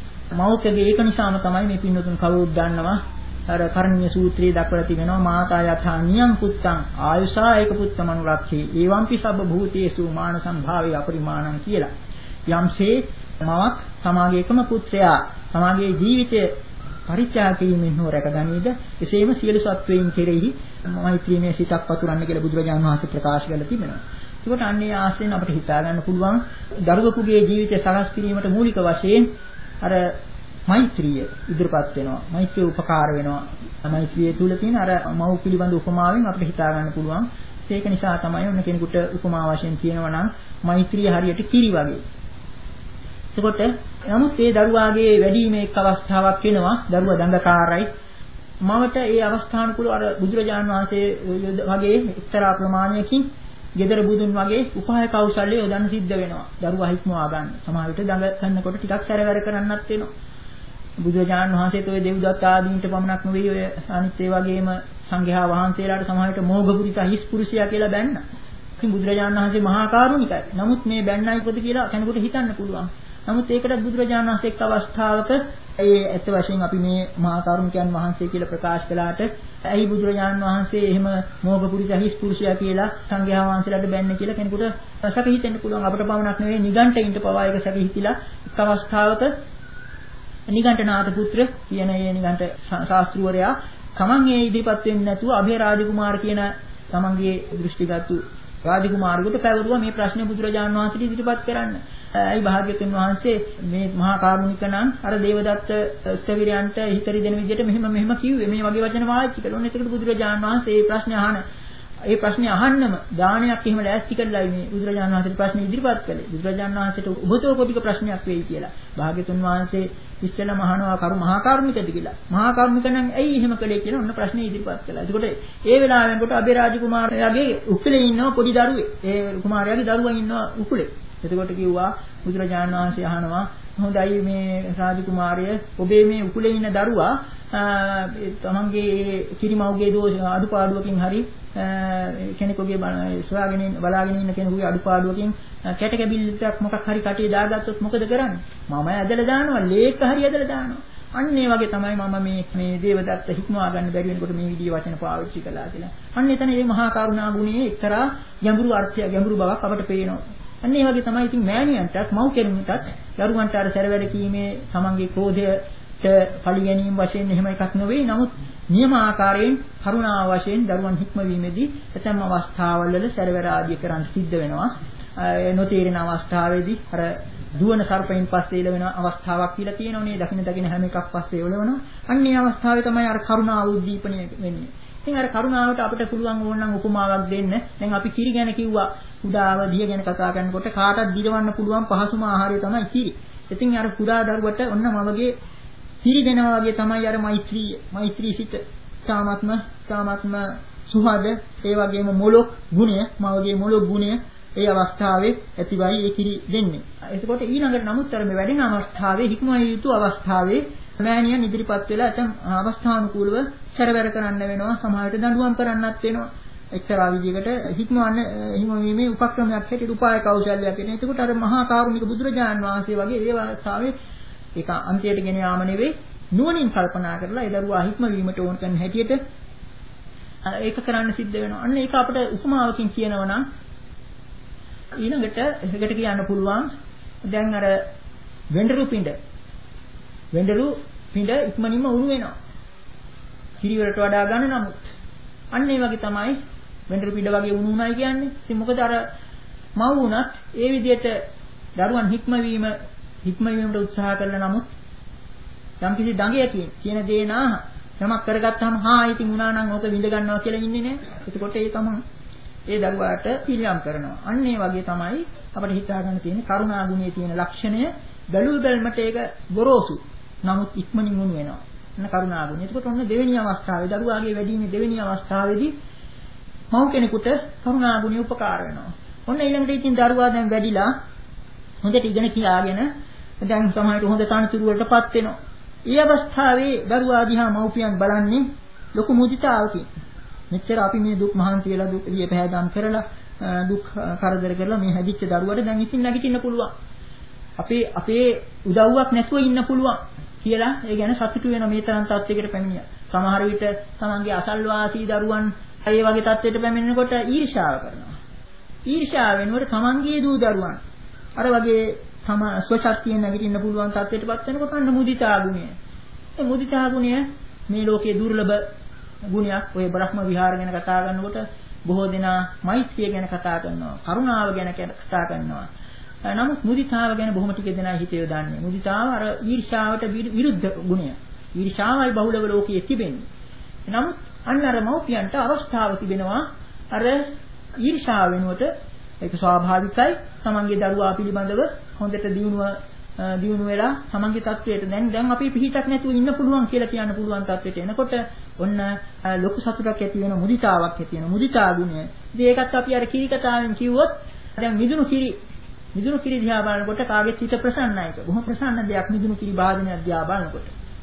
මව්කගේ ඒක නිසාම තමයි මේ පින්නතුන් කවුරුත් දන්නවා අර කරණීය සූත්‍රයේ දක්වලා තිබෙනවා මාතා යථා නියං පුත්තං ආයුෂා ඒක පුත්තමනුරක්ඛේ ඒවම්පි සබ්බ භූතේසු මාන සම්භාවේ අපරිමාණං කියලා. යම්සේ මවක් සමාගයේ එකම පුත්‍රයා සමාගයේ ජීවිතය පරිත්‍යාග කිරීමෙන් හෝ රැකගනීද එසේම සියලු සත්වයන් කෙරෙහි මෛත්‍රීමේ සිතක් පතුරන්න කියලා බුදුරජාණන් වහන්සේ ප්‍රකාශ කරලා තිබෙනවා. ඒකට අන්නේ ආශ්‍රයෙන් අපිට හිතා ගන්න පුළුවන් දරුවෙකුගේ ජීවිතය සකස් කිරීමට මූලික වශයෙන් අර මෛත්‍රිය ඉදිරිපත් වෙනවා. මෛත්‍රිය උපකාර වෙනවා. මෛත්‍රිය තුල තියෙන අර මව් පිළිබඳ උපමාවෙන් අපිට හිතා ගන්න පුළුවන්. ඒක නිසා තමයි ඔන්න කෙනෙකුට උපමා වශයෙන් කියනවා නම් මෛත්‍රිය හරියට කිරි වගේ. එතකොට නමුත් ඒ දරුවාගේ වැඩිීමේ එක් අවස්ථාවක් වෙනවා. දරුවා දඬකාරයි. මවට ඒ අවස්ථානුකූල අර බුදුරජාණන් වහන්සේ වගේ එක්තරා ප්‍රමාණයකින් gedara budun වගේ උපාය කෞශල්‍ය යොදන්න සිද්ධ වෙනවා. දරුවා හික්මවා ගන්න. සමහර විට දඟ කරනකොට ටිකක් සැරවැර කරන්නත් වෙනවා. බුදුරජාණන් වහන්සේට ඔය දෙව්දත්ත ආදීන්ට පමණක් නෙවෙයි ඔය අනිත් ඒ වගේම සංඝයා වහන්සේලාට සමහර විට මෝඝ පුරිස හිස් පුරුෂයා කියලා බැන්න. ඉතින් බුදුරජාණන් වහන්සේ මහා කරුණිකයි. නමුත් මේ බැන්නයි පොද කියලා කෙනෙකුට හිතන්න පුළුවන්. නමුත් ඒකට බුදුරජාණන් වහන්සේ එක් අවස්ථාවක ඒ ඇත්ත වශයෙන් අපි මේ මහා කරුණිකයන් වහන්සේ කියලා ප්‍රකාශ කළාට ඇයි බුදුරජාණන් වහන්සේ එහෙම මෝඝ පුරිස හිස් පුරුෂයා කියලා සංඝයා වහන්සේලාට බැන්නේ කියලා කෙනෙකුට සැක හිතෙන්න පුළුවන්. අපිට පමණක් නෙවෙයි නිගණ්ඨයින්ට පවා ඒක සැක හිතිලා එක් අවස්ථාවක නිගණ්ඨනාථ පුත්‍ර කියන ඒ නිගණ්ඨ ශාස්ත්‍රවරයා තමන් ඒ ඉදිරිපත් වෙන්නේ නැතුව අභය රාජකුමාර කියන තමන්ගේ දෘෂ්ටිගත රාජකුමාරයෙකුට පැවරුවා මේ ප්‍රශ්නේ බුදුරජාණන් වහන්සේට ඉදිරිපත් කරන්න. ඇයි භාග්‍යවතුන් වහන්සේ මේ මහා කාරුණික නම් අර දේවදත්ත ස්තවිරයන්ට හිතරි දෙන විදිහට මෙහෙම මෙහෙම කිව්වේ මේ වගේ වචන වාචික කළොත් ඒකට බුදුරජාණන් වහන්සේ මේ ප්‍රශ්නේ අහන ඒ ප්‍රශ්නේ අහන්නම දානයක් එහෙම ලෑස්ති කරලායි මේ බුදුරජාණන් වහන්සේට ප්‍රශ්නේ ඉදිරිපත් කළේ. බුදුරජාණන් වහන්සේට ඔබතෝ කොටික ප්‍රශ්නයක් වෙයි කියලා. භාග්‍යවතුන් වහන්සේ ඉස්සෙල්ලා මහනවා කරු මහා කරුණිකද කියලා. මහා කරුණික නම් ඇයි එහෙම කළේ කියලා ඔන්න ප්‍රශ්නේ ඉදිරිපත් කළා. එතකොට ඒ වෙලාවෙන්කොට අබේ රාජකුමාරයාගේ උකුලේ ඉන්නව පොඩි දරුවෙක්. ඒ කුමාරයාගේ දරුවා ඉන්නව උකුලේ. එතකොට කිව්වා බුදුරජාණන් වහන්සේ අහනවා හොඳයි මේ රාජකුමාරය ඔබේ මේ උකුලේ ඉන්න දරුවා තමන්ගේ කිරිමව්ගේ දෝෂ අඩුපාඩුවකින් හරි කෙනෙකුගේ සොයාගෙන බලාගෙන ඉන්න කෙනෙකුගේ අඩුපාඩුවකින් කැට කැබිල්ලක් මොකක් හරි කටේ දාගත්තොත් මොකද කරන්නේ? මම ඇදලා දානවා, ලේක හරි ඇදලා දානවා. අන්න ඒ වගේ තමයි මම මේ මේ දේවදත්ත හික්මවා ගන්න බැරි වෙනකොට මේ විදිහේ වචන පාවිච්චි කළා කියලා. අන්න එතන මේ මහා කරුණා ගුණයේ එක්තරා ගැඹුරු අර්ථය ගැඹුරු බවක් අපට පේනවා. අන්න ඒ වගේ තමයි ඉතින් මෑණියන්ටත් මව් කෙනෙකුටත් දරුවන්ට අර සැරවැර කීමේ තමන්ගේ ක්‍රෝධයට පලි ගැනීම වශයෙන් එහෙම එකක් නෙවෙයි. නමුත් නියම ආකාරයෙන් කරුණාව වශයෙන් දරුවන් හික්මවීමේදී ඇතැම් අවස්ථාවල් වල සැරවැර ආදිය කරන්න සිද්ධ වෙනවා. නොතේරෙන අවස්ථාවේදී අර දුවන සර්පයින් පස්සේ එළවෙන අවස්ථාවක් කියලා තියෙනවනේ. දකින්න දකින්න හැම එකක් පස්සේ එළවෙනවා. අන්න ඒ අවස්ථාවේ තමයි අර කරුණාව උද්දීපනය වෙන්නේ. ඉතින් අර කරුණාවට අපිට පුළුවන් ඕනනම් උපමාවක් දෙන්න. දැන් අපි කිරි ගැන කිව්වා. කුඩාව දිය ගැන කතා කරනකොට කාටත් දිරවන්න පුළුවන් පහසුම ආහාරය තමයි කිරි. ඉතින් අර කුඩා දරුවට ඔන්න මවගේ කිරි දෙනවා වගේ තමයි අර මෛත්‍රී මෛත්‍රී සිත. තාමත්ම තාමත්ම සුහද ඒ වගේම මොලොක් ගුණය මවගේ මොලොක් ගුණය ඒ අවස්ථාවේ ඇතිවයි ඒ කිරි දෙන්නේ. එතකොට ඊළඟට නමුත් අර මේ වැඩෙන අවස්ථාවේ හික්මවිය යුතු අවස්ථාවේ මෑණියන් ඉදිරිපත් වෙලා ඇතම් අවස්ථානුකූලව සැරවැර කරන්න වෙනවා. සමහරවිට දඬුවම් කරන්නත් වෙනවා. එක්තරා විදිහකට හික්මවන්න හික්මවීමේ උපක්‍රමයක් හැටියට උපාය කෞශල්‍යයක් වෙන. එතකොට අර මහා කාරුණික බුදුරජාණන් වහන්සේ වගේ ඒ අවස්ථාවේ ඒක අන්තියට ගෙන යාම නෙවෙයි නුවණින් කල්පනා කරලා ඒ දරුවා හික්මවීමට ඕන කරන හැටියට ඒක කරන්න සිද්ධ වෙනවා. අන්න ඒක අපිට උපමාවකින් කියනවා නම් ඊළඟට එකකට කියන්න පුළුවන් දැන් අර වෙඬරු පිඬ වෙඬරු පිඬ ඉක්මනින්ම උණු වෙනවා. කිරිවලට වඩා ගන්න නමුත් අන්න ඒ වගේ තමයි වෙඬරු පිඬ වගේ උණු උණයි කියන්නේ. ඉතින් මොකද අර මව් වුණත් ඒ විදිහට දරුවන් හික්මවීම හික්මවීමට උත්සාහ කළා නමුත් යම්කිසි දඟයකින් කියන දේ නාහ යමක් කරගත්තාම හා ඉතින් උනා නම් ඕක විඳ ගන්නවා කියලා ඉන්නේ නැහැ. එතකොට ඒ තමයි ඒ දරුවාට පිළියම් කරනවා. අන්න ඒ වගේ තමයි අපිට හිතා ගන්න තියෙන කරුණා ගුණයේ තියෙන ලක්ෂණය බැලුව බැලමට ඒක ගොරෝසු. නමුත් ඉක්මනින් වුණ වෙනවා. එන්න කරුණා ගුණය. එතකොට ඔන්න දෙවෙනි අවස්ථාවේ දරුවාගේ වැඩිීමේ දෙවෙනි අවස්ථාවේදී මව් කෙනෙකුට කරුණා ගුණය උපකාර වෙනවා. ඔන්න ඊළඟට ඉතින් දරුවා දැන් වැඩිලා හොඳට ඉගෙන කියාගෙන දැන් සමහරට හොඳ තනතුරු වලටපත් වෙනවා. ඒ අවස්ථාවේ දරුවා දිහා මව්පියන් බලන්නේ ලොකු මුදිතාවකින්. මෙච්චර අපි මේ දුක් මහන්සි වෙලා දුක් විය පැහැදම් කරලා දුක් කරදර කරලා මේ හැදිච්ච දරුවට දැන් ඉතින් නැගිටින්න පුළුවන්. අපේ අපේ උදව්වක් නැතුව ඉන්න පුළුවන් කියලා ඒ ගැන සතුටු වෙන මේ තරම් තත්යකට පැමිණියා. සමහර විට තමන්ගේ අසල්වාසී දරුවන් ඒ වගේ තත්යකට පැමිණෙනකොට ඊර්ෂ්‍යාව කරනවා. ඊර්ෂ්‍යාව වෙනකොට තමන්ගේ දූ දරුවන් අර වගේ තම ස්වශක්තියෙන් නැගිටින්න පුළුවන් තත්යකටපත් වෙනකොට අන්න මුදිතා ගුණය. මේ මුදිතා ගුණය මේ ලෝකයේ දුර්ලභ ගුණයක්. ඔය බ්‍රහ්ම විහාර ගැන කතා කරනකොට බොහෝ දෙනා මෛත්‍රිය ගැන කතා කරනවා, කරුණාව ගැන කතා කරනවා. නමුත් මුදිතාව ගැන බොහොම ටික දෙනා හිතේ දාන්නේ. මුදිතාව අර ඊර්ෂාවට විරුද්ධ ගුණය. ඊර්ෂාවයි බහුලව ලෝකයේ තිබෙන්නේ. නමුත් අන්න අර මව්පියන්ට අවස්ථාව තිබෙනවා අර ඊර්ෂාව වෙනුවට ඒක ස්වාභාවිකයි. තමන්ගේ දරුවා පිළිබඳව හොඳට දියුණුව දියුණු වෙලා තමන්ගේ තත්වයට දැන් දැන් අපි පිහිටක් නැතුව ඉන්න පුළුවන් කියලා කියන්න පුළුවන් තත්වයට එනකොට ඔන්න ලොකු සතුටක් ඇති වෙන මුදිතාවක් ඇති වෙන මුදිතා ගුණය. ඉතින් ඒකත් අපි අර කිරි කතාවෙන් කිව්වොත් දැන් මිදුණු කිරි මිදුණු කිරි දිහා බලනකොට කාගෙත් හිත ප්‍රසන්නයික. බොහොම ප්‍රසන්න දෙයක් මිදුණු කිරි භාජනයක් දිහා බලනකොට.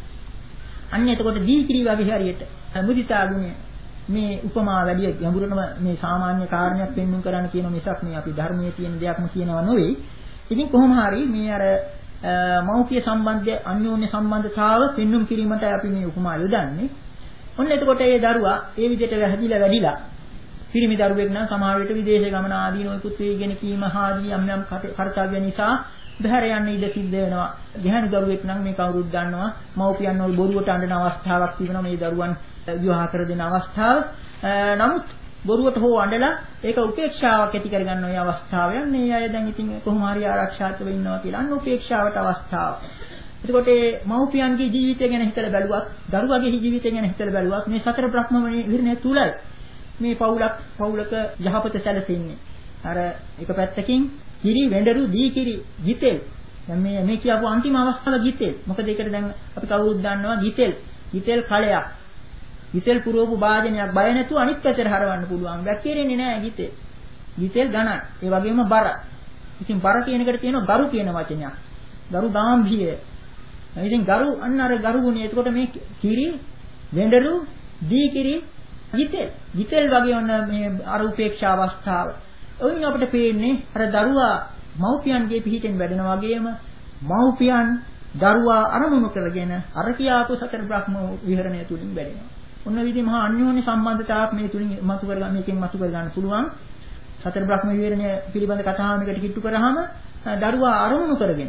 අන්න එතකොට දී කිරි වගේ හරියට මුදිතා ගුණය මේ උපමා වැඩි ගැඹුරටම මේ සාමාන්‍ය කාරණයක් පෙන්වන්න කරන්න කියන මිසක් මේ අපි ධර්මයේ තියෙන දෙයක්ම කියනවා නෙවෙයි. ඉතින් කොහොම හරි මේ අර මෞඛ්‍ය සම්බන්ධය අන්‍යෝන්‍ය සම්බන්ධතාව පෙන්눔 කිරීමට අපි මේ උපමා යොදන්නේ. ඔන්න එතකොට ඒ දරුවා ඒ විදිහට වැහැදිලා වැඩිලා පිරිමි දරුවෙක් නම් සමහර විට විදේශ ගමන ආදී නොයෙකුත් වේගෙන කීම ආදී යම් යම් කර්තව්‍ය නිසා බහැර යන්න ඉඩ සිද්ධ වෙනවා. ගැහැණු දරුවෙක් නම් මේ කවුරුත් දන්නවා මව්පියන් වල බොරුවට අඬන අවස්ථාවක් තිබෙනවා මේ දරුවන් විවාහ කර දෙන අවස්ථාව. නමුත් බොරුවට හෝ අඬලා ඒක උපේක්ෂාවක් ඇති කරගන්න ওই අවස්ථාවෙන් මේ අය දැන් ඉතින් කොහොම හරි ආරක්ෂාත්ව ඉන්නවා කියලා අන්න උපේක්ෂාවට අවස්ථාව. එතකොට මේ මව්පියන්ගේ ජීවිතය ගැන හිතලා බැලුවත් දරුවාගේ ජීවිතය ගැන හිතලා බැලුවත් මේ සතර බ්‍රහ්ම විහරණය තුලයි මේ පවුලක් පවුලක යහපත සැලසෙන්නේ. අර එක පැත්තකින් කිරි වෙඬරු දී කිරි ගිතෙල්. දැන් මේ මේ කියපු අන්තිම අවස්ථාව ගිතෙල්. මොකද ඒකට දැන් අපි කවුරුත් දන්නවා ගිතෙල්. ගිතෙල් කලයක්. ගිතෙල් පුරවපු වාදනයක් බය නැතුව අනිත් පැත්තට හරවන්න පුළුවන්. වැක්කිරෙන්නේ නැහැ ගිතෙල්. ගිතෙල් ඝන. ඒ වගේම බර. ඉතින් බර කියන එකට තියෙනවා ගරු කියන වචනයක්. ගරු ගාම්භීරය. ඉතින් ගරු අන්න අර ගරු ගුණය. එතකොට මේ කිරි, වෙඬරු, දී කිරි, ගිතෙල්. ගිතෙල් වගේ ඔන්න මේ අර උපේක්ෂා අවස්ථාව. ඔයින් අපිට පේන්නේ අර දරුවා මව්පියන්ගේ පිහිටෙන් වැඩෙනා වගේම මව්පියන් දරුවා අරමුණු කරගෙන අර කියාපු සතර බ්‍රහ්ම විහරණය තුලින් වැඩෙනවා. ඔන්න විදිහ මහා අන්‍යෝන්‍ය සම්බන්ධතාවක් මේ තුලින් මතු කරගන්න මේකෙන් මතු කරගන්න පුළුවන්. සතර බ්‍රහ්ම විහරණය පිළිබඳ කතාවකට කිට්ටු කරාම දරුවා අරමුණු කරගෙන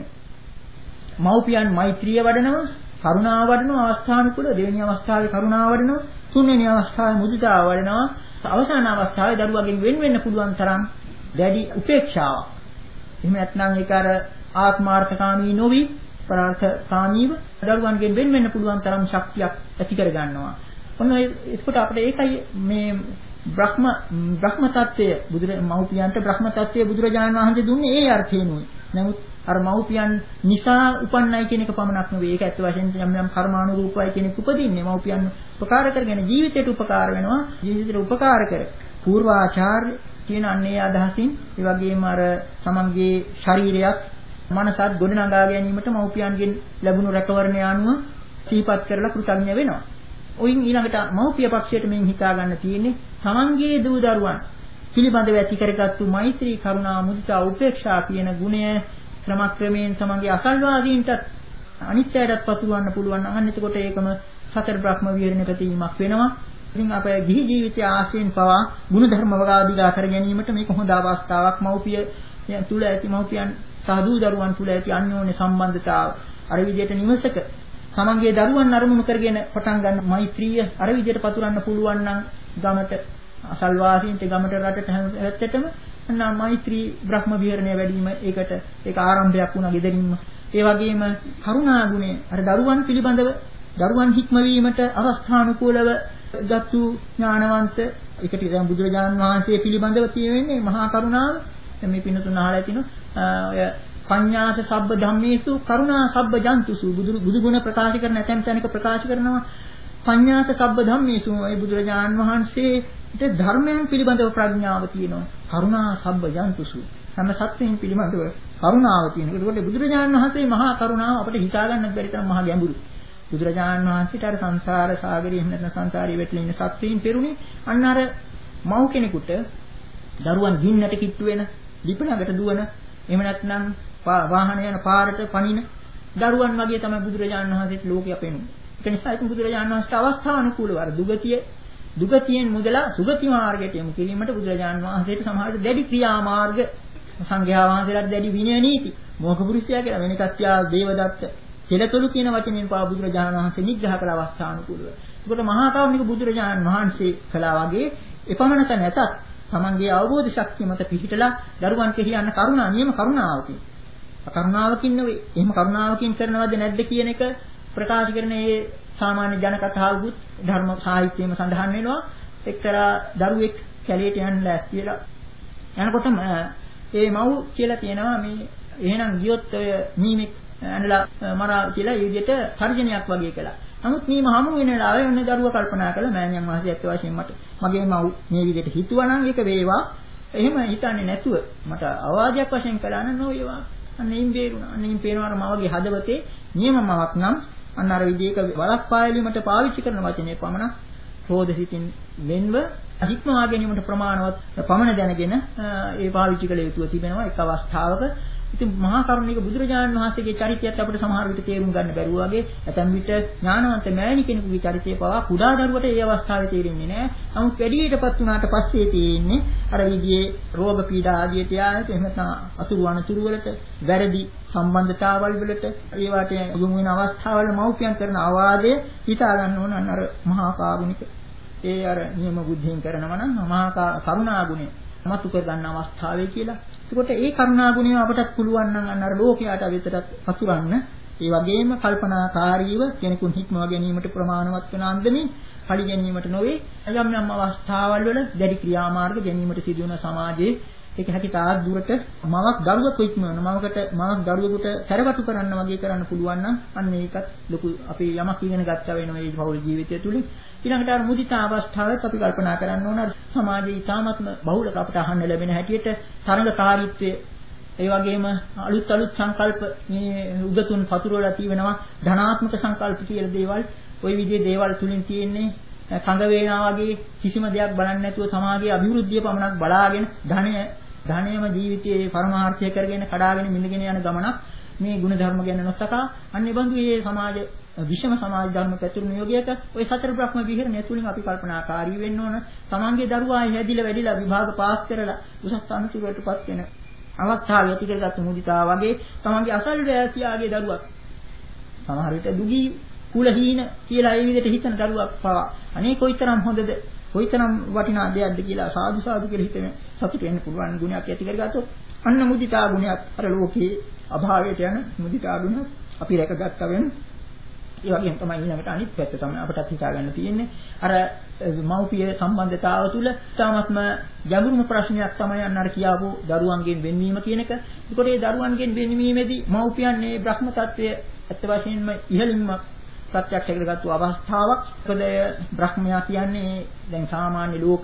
මව්පියන් මෛත්‍රිය වඩනවා, කරුණාව වඩනවා, අවස්ථානුකූල දෙවෙනි අවස්ථාවේ කරුණාව වඩනවා, තුන්වෙනි අවස්ථාවේ මුදිතාව වඩනවා, අවසාන අවස්ථාවේ දරුවගෙන් වෙන් වෙන්න පුළුවන් තරම් දැඩි උපේක්ෂාවක්. එහෙම නැත්නම් ඒක අර ආත්මාර්ථකාමී නොවි පරාර්ථකාමීව දරුවන්ගෙන් වෙන් වෙන්න පුළුවන් තරම් ශක්තියක් ඇති කර ගන්නවා. ඔන්න ඒකට අපිට ඒකයි මේ බ්‍රහ්ම බ්‍රහ්ම tattvaය බුදුර මව්පියන්ට බ්‍රහ්ම tattvaය බුදුරජාණන් වහන්සේ දුන්නේ ඒ අර්ථයෙන්ුයි. නමුත් අර මව්පියන් නිසා උපන්නයි කියන එක පමණක් නෙවෙයි. ඒක ඇත්ත වශයෙන්ම යම් යම් කර්මානුරූපයි කෙනෙක් උපදින්නේ මව්පියන් උපකාර කරගෙන ජීවිතයට උපකාර වෙනවා. ජීවිතයට උපකාර කර පූර්වාචාර්ය කියන අන්නේ අදහසින් ඒ වගේම අර තමන්ගේ ශරීරයත් මනසත් ගොඩනගා ගැනීමට මව්පියන්ගෙන් ලැබුණු රැකවරණය අනුව සිහිපත් කරලා කෘතඥ වෙනවා. ඔයින් ඊළඟට මව්පිය පක්ෂයට මෙන් හිතා ගන්න තියෙන්නේ තමන්ගේ දූ දරුවන් පිළිබඳව ඇති කරගත්තු මෛත්‍රී කරුණා මුදිතා උපේක්ෂා කියන ගුණය ක්‍රමක්‍රමයෙන් තමන්ගේ අසල්වාදීන්ට අනිත්‍යයටත් පසුවන්න පුළුවන් නම් අන්න එතකොට ඒකම සතර බ්‍රහ්ම විහරණ ප්‍රතිමක් වෙනවා. ඉතින් අපේ ගිහි ජීවිතය ආශ්‍රයෙන් පවා ගුණධර්ම වගාදිලා කර ගැනීමට මේක හොඳ අවස්ථාවක්. මව්පිය තුල ඇති මව්පියන් සහ දූ දරුවන් තුල ඇති අන්‍යෝන්‍ය සම්බන්ධතාව අර විදිහට නිවසක තමන්ගේ දරුවන් අරමුණු කරගෙන පටන් ගන්න මෛත්‍රිය අර විදිහට පතුරන්න පුළුවන් නම් ගමට අසල්වාසීන්ට ගමට රටට හැත්තටම අන්න මෛත්‍රී බ්‍රහ්ම විහරණය වැඩිම ඒකට ඒක ආරම්භයක් වුණා ගෙදරින්ම. ඒ වගේම කරුණා ගුණය අර දරුවන් පිළිබඳව දරුවන් හික්මවීමට අවස්ථානුකූලව ගත්තු ඥානවන්ත ඒකට දැන් බුදුරජාණන් වහන්සේ පිළිබඳව තියෙන්නේ මහා කරුණාව. මේ පින්නතුන් අහලා තිනවා ඔය පඤ්ඤාස සබ්බ ධම්මේසු කරුණා සබ්බ ජන්තුසු බුදු බුදු ගුණ ප්‍රකාශ කරන ඇතැම් තැනක ප්‍රකාශ කරනවා පඤ්ඤාස සබ්බ ධම්මේසු ඒ බුදුරජාණන් වහන්සේට ධර්මයන් පිළිබඳව ප්‍රඥාව තියෙනවා. කරුණා සබ්බ ජන්තුසු හැම සත්ත්වයන් පිළිබඳව කරුණාව තියෙනවා. ඒකෝට බුදුරජාණන් වහන්සේ මහා කරුණාව අපිට හිතා ගන්නත් බැරි තරම් මහා ගැඹුරු. බුදුරජාණන් වහන්සේට අර සංසාර සාගරයේ එහෙම නැත්නම් සංසාරයේ වැටලා ඉන්න සත්ත්වයන් පෙරුණේ අන්න අර මව් කෙනෙකුට දරුවන් ගින්නට කිට්ටු වෙන, ලිපලකට දුවන, එහෙම නැත්නම් වාහන යන පාරට පනින දරුවන් වගේ තමයි බුදුරජාණන් වහන්සේට ලෝකෙ අපෙන්නේ. ඒක නිසා ඉතින් බුදුරජාණන් වහන්සේට අවස්ථානුකූලව අර දුගතිය දුගතියෙන් මුදලා සුගති මාර්ගයට යොමු කිරීමට බුදුරජාණන් වහන්සේට සමහරවිට දැඩි ක්‍රියා මාර්ග සංඝයා වහන්සේලාට දැඩි විනය නීති මොහක පුරුෂයා කියලා වෙන කත්‍යා දේවදත්ත කෙලතුළු කියන වචනෙන් පා බුදුරජාණන් වහන්සේ නිග්‍රහ කළ අවස්ථානුකූලව. ඒකට මහා කරුණික බුදුරජාණන් වහන්සේ කළා වගේ එපමණක නැතත් තමන්ගේ අවබෝධ ශක්තිය මත පිහිටලා දරුවන් කෙරෙහි යන කරුණා නියම කරුණාවකින් කරුණාවකින් නෙවෙයි. එහෙම කරුණාවකින් කරනවද නැද්ද කියන එක ප්‍රකාශ කරන මේ සාමාන්‍ය ජන කතාවුත් ධර්ම සාහිත්‍යයේම සඳහන් වෙනවා. එක්තරා දරුවෙක් කැලේට යන්න ලෑස්තිලා යනකොටම ඒ මව් කියලා කියනවා මේ එහෙනම් ගියොත් ඔය මීමෙක් ඇනලා මරා කියලා ඒ විදිහට තර්ජනයක් වගේ කළා. නමුත් මීම හමු වෙන වෙලාවේ ඔන්න දරුවා කල්පනා කළා මෑණියන් වහන්සේ ඇත්ත වශයෙන්ම මට මගේ මව් මේ විදිහට හිතුවා නම් ඒක වේවා. එහෙම හිතන්නේ නැතුව මට අවවාදයක් වශයෙන් කළා නම් නොවේවා. අන්න එයින් බේරුණා. අන්න එයින් පේනවා මවගේ හදවතේ නියමමවක් නම් අන්න අර විදිහක වලක් පායලීමට පාවිච්චි කරන වචනේ පමණ රෝධසිතින් වෙන්ව හික්මවා ගැනීමට ප්‍රමාණවත් පමණ දැනගෙන ඒ පාවිච්චි කළ යුතුව තිබෙනවා එක් අවස්ථාවක. ඉතින් මහා කරුණික බුදුරජාණන් වහන්සේගේ චරිතයත් අපිට සමහර විට තේරුම් ගන්න බැරුව වගේ ඇතැම් විට ඥානවන්ත මෑණි කෙනෙකුගේ චරිතය පවා කුඩා දරුවට ඒ අවස්ථාවේ තේරෙන්නේ නැහැ. නමුත් වැඩිහිටපත් වුණාට පස්සේ තියෙන්නේ අර විදිහේ රෝග පීඩා ආදී තියාගෙන එහෙම නැත්නම් අතුරු අනතුරු වලට වැරදි සම්බන්ධතාවල් වලට ඒවට යොමු වෙන අවස්ථාවල මව්පියන් කරන අවවාදය හිතා ගන්න ඕන අන්න අර මහා කරුණික ඒ අර නියම බුද්ධියෙන් කරනවා නම් මහා කරුණා ගුණය මතු කර ගන්න අවස්ථාවේ කියලා. එතකොට ඒ කරුණා ගුණය අපටත් පුළුවන් නම් අන්න අර ලෝකයට අවිතරත් පතුරන්න ඒ වගේම කල්පනාකාරීව කෙනෙකුන් හික්මව ගැනීමට ප්‍රමාණවත් වන අන්දමින් පරි ගැනීමට නොවේ යම් යම් අවස්ථාවල් වල දැඩි ක්‍රියාමාර්ග ගැනීමට සිදුවන සමාජයේ ඒක හැකි තාක් දුරට මවක් දරුවෙකු ඉක්මවන මවකට මවක් දරුවෙකුට සැරවටු කරන්න වගේ කරන්න පුළුවන් නම් අන්න ඒකත් ලොකු අපි යමක් ඉගෙන ගත්තා වෙනවා මේ පෞල් ජීවිතය තුලින්. ඊළඟට අර මුදිතා අවස්ථාවත් අපි කල්පනා කරන්න ඕන සමාජයේ ඉතාමත්ම බහුලක අපට අහන්න ලැබෙන හැටියට තරඟකාරීත්වය ඒ වගේම අලුත් අලුත් සංකල්ප මේ උගතුන් පතුරවලා තියෙනවා ධනාත්මක සංකල්ප කියලා දේවල්. ওই විදිහේ දේවල් තුලින් තියෙන්නේ කඳ වේනා වගේ කිසිම දෙයක් බලන්නේ නැතුව සමාජයේ අභිවෘද්ධිය පමණක් බලාගෙන ධනය ධනයම ජීවිතයේ පරමාර්ථය කරගෙන කඩාගෙන මිදගෙන යන ගමනක් මේ ගුණධර්ම ගැන නොතකා අන්නේ බඳු මේ සමාජ විෂම සමාජ ධර්ම පැතුරු නියෝගයක ওই සතර බ්‍රහ්ම විහරණය තුලින් අපි කල්පනාකාරී වෙන්න ඕන. තමන්ගේ දරුවා හැදිලා වැඩිලා විභාග පාස් කරලා උසස් අනුසුරටපත් වෙන අවස්ථාවේ ඇති කරගත්තු මුදිතාව වගේ තමන්ගේ අසල්වැසියාගේ දරුවක් සමහර විට දුගී කුලහීන කියලා ඒ විදිහට හිතන දරුවක් පවා අනේ කොයිතරම් හොඳද කොයිතරම් වටිනා දෙයක්ද කියලා සාදු සාදු කියලා හිතෙන සතුට වෙන්න පුළුවන් ගුණයක් ඇති කරගත්තොත් අන්න මුදිතා ගුණයක් අර ලෝකේ අභාවයට යන මුදිතා ගුණ අපි රැකගත්තා වෙන. ඒ වගේම තමයි ඊළඟට අනිත් පැත්ත තමයි අපිට හිතා ගන්න තියෙන්නේ. අර මෞපිය සම්බන්ධතාව තුළ තාමත්ම ගැඹුරුම ප්‍රශ්නයක් තමයි අන්න අර කියාපු දරුවන්ගෙන් වෙන්වීම කියන එක. ඒකට මේ දරුවන්ගෙන් වෙන්වීමේදී මෞපියන් මේ බ්‍රහ්ම තත්වයේ ඇත්ත වශයෙන්ම ඉහළින්ම ප්‍රත්‍යක්ෂ කරගත්තු අවස්ථාවක්. මොකද බ්‍රහ්මයා කියන්නේ දැන් සාමාන්‍ය ලෝක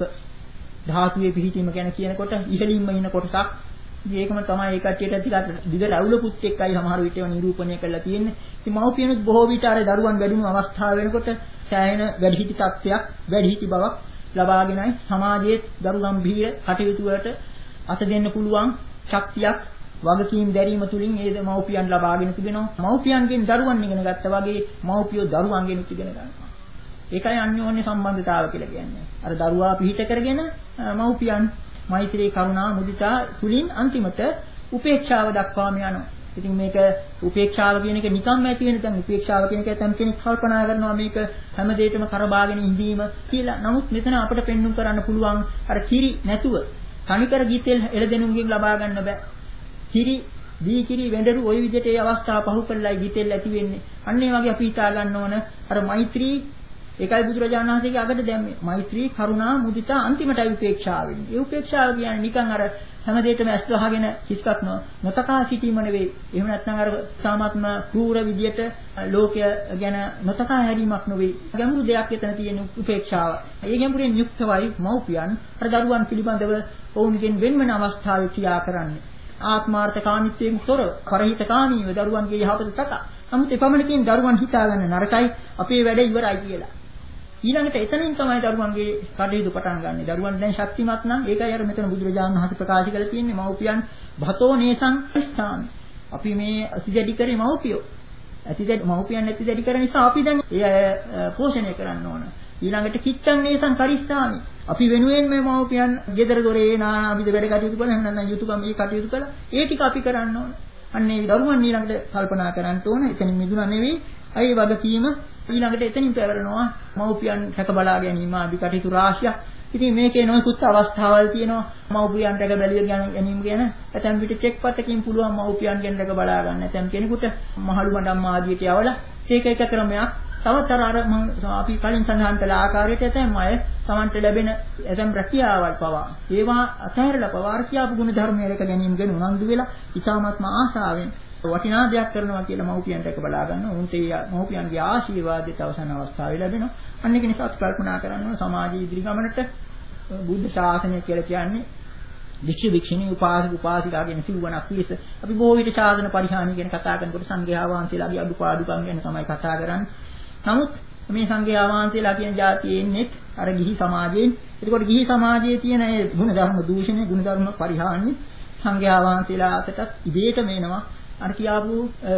ධාතුවේ පිහිටීම ගැන කියනකොට ඉහළින්ම ඉන්න කොටසක්. ඒකම තමයි ඒ කට්ටියට ටිකක් දිගට අවුලකුත් එක්කයි සමහර විට ඒවා නිරූපණය කරලා තියෙන්නේ. ඉතින් මව්පියනුත් බොහෝ විට අර දරුවන් වැඩිම අවස්ථාව වෙනකොට සෑහෙන වැඩිහිටි තත්ත්වයක් වැඩිහිටි බවක් ලබාගෙනයි සමාජයේ දරු ගම්භීර කටයුතු වලට අත දෙන්න පුළුවන් ශක්තියක් වගකීම් දැරීම තුලින් ඒ මව්පියන් ලබාගෙන තිබෙනවා. මව්පියන්ගෙන් දරුවන් ඉගෙන ගත්තා වගේ මව්පියෝ දරුවන්ගෙන් ඉගෙන ගන්නවා. ඒකයි අන්‍යෝන්‍ය සම්බන්ධතාව කියලා කියන්නේ. අර දරුවා පිහිට කරගෙන මව්පියන් මෛත්‍රී කරුණා මුදිතා තුලින් අන්තිමට උපේක්ෂාව දක්වාම යනවා. ඉතින් මේක උපේක්ෂාව කියන එක නිකම්ම ඇති වෙන දැන් උපේක්ෂාව කියන එක තම කෙනෙක් කල්පනා කරනවා මේක හැම දෙයකම කරබාගෙන ඉඳීම කියලා. නමුත් මෙතන අපිට පෙන්눔 කරන්න පුළුවන් අර කිරි නැතුව තනිකර ගිතෙල් එළදෙනුන්ගෙන් ලබා ගන්න බෑ. කිරි දී කිරි වෙඬරු ওই විදිහට ඒ අවස්ථාව පහු කරලා ගිතෙල් ඇති වෙන්නේ. අන්න ඒ වගේ අපි හිතා ගන්න ඕන අර මෛත්‍රී ඒකයි බුදුරජාණන් වහන්සේගේ අගට දැම්මේ මෛත්‍රී කරුණා මුදිතා අන්තිමටයි උපේක්ෂාව වෙන්නේ. ඒ උපේක්ෂාව කියන්නේ නිකන් අර හැම දෙයකම ඇස් වහගෙන කිසිවක් නොතකා සිටීම නෙවෙයි. එහෙම නැත්නම් අර සාමාත්ම කෲර විදියට ලෝකය ගැන නොතකා හැරීමක් නෙවෙයි. ගැඹුරු දෙයක් එතන තියෙන උපේක්ෂාව. ඒ ගැඹුරින් යුක්තවයි මව්පියන් අර දරුවන් පිළිබඳව ඔවුන්ගෙන් වෙන්වන අවස්ථාවේ ක්‍රියා කරන්නේ. ආත්මාර්ථකාමීත්වයෙන් තොරව පරහිතකාමීව දරුවන්ගේ යහපත තකා. නමුත් එපමණකින් දරුවන් හිතාගන්න නරකයි අපේ වැඩ ඉවරයි කියලා. ඊළඟට එතනින් තමයි දරුවන්ගේ කටයුතු පටන් ගන්න. දරුවන් දැන් ශක්තිමත් නම් ඒකයි අර මෙතන බුදුරජාණන් වහන්සේ ප්‍රකාශ කරලා තියෙන්නේ මව්පියන් භතෝ නේසං ස්ථාන. අපි මේ අතිදැඩි කරේ මව්පියෝ. අතිදැඩි මව්පියන් අතිදැඩි කරන නිසා අපි දැන් ඒ පෝෂණය කරන්න ඕන. ඊළඟට කිච්ඡං නේසං කරිස්සාමි. අපි වෙනුවෙන් මේ මව්පියන් ගෙදර දොරේ නානාවිද වැඩ කටයුතු කරලා එහෙම නැත්නම් යුතුයකම් මේ කටයුතු කරලා ඒ ටික අපි කරන්න ඕන. අන්නේ දරුවන් ඊළඟට කල්පනා කරන්න ඕන. එතනින් මිදුණා නෙවෙයි. අයි වගකීම ඊළඟට එතනින් පැවරෙනවා මව්පියන් රැක බලා ගැනීම ආදී කටයුතු රාශියක්. ඉතින් මේකේ නොයෙකුත් අවස්ථාවල් තියෙනවා. මව්පියන් රැක බැලිය ගැනීම ගැන ඇතැම් විට චෙක් පතකින් පුළුවන් මව්පියන්ගෙන් රැක බලා ගන්න. ඇතැම් කෙනෙකුට මහලු මඩම් ආදියට යවලා ඒක එක ක්‍රමයක්. තවත් අර අපි කලින් සඳහන් කළ ආකාරයට ඇතැම් අය Tamanට ලැබෙන ඇතැම් රැකියාවල් පවා ඒවා අතහැරලා පවා කියාපු ගුණ ධර්මයේ රැක ගැනීම ගැන උනන්දු වෙලා ඊටාත්ම ආශාවෙන් වටිනා දෙයක් කරනවා කියලා මව්පියන්ට එක බලා ගන්නවා. උන්ට ඒ මව්පියන්ගේ ආශිර්වාදයට අවසන් අවස්ථාවේ ලැබෙනවා. අන්න ඒක නිසා කල්පනා කරන්න ඕන සමාජීය ඉදිරි ගමනට බුද්ධ ශාසනය කියලා කියන්නේ වික්ෂි වික්ෂිනී උපාසක උපාසිකාගෙන සිව්වණක් පිළිස. අපි බොහෝ විට ශාසන පරිහානිය ගැන කතා කරනකොට සංඝයා වහන්සේලාගේ අඩුපාඩුකම් ගැන තමයි කතා කරන්නේ. නමුත් මේ සංඝයා වහන්සේලා කියන જાතියේ ඉන්නේ අර ගිහි සමාජයෙන්. ඒකෝට ගිහි සමාජයේ තියෙන ඒ ගුණ ධර්ම දූෂණය, ගුණ ධර්ම පරිහානිය සංඝයා වහන්සේලා අතට ඉබේටම එනවා. අර කියාපු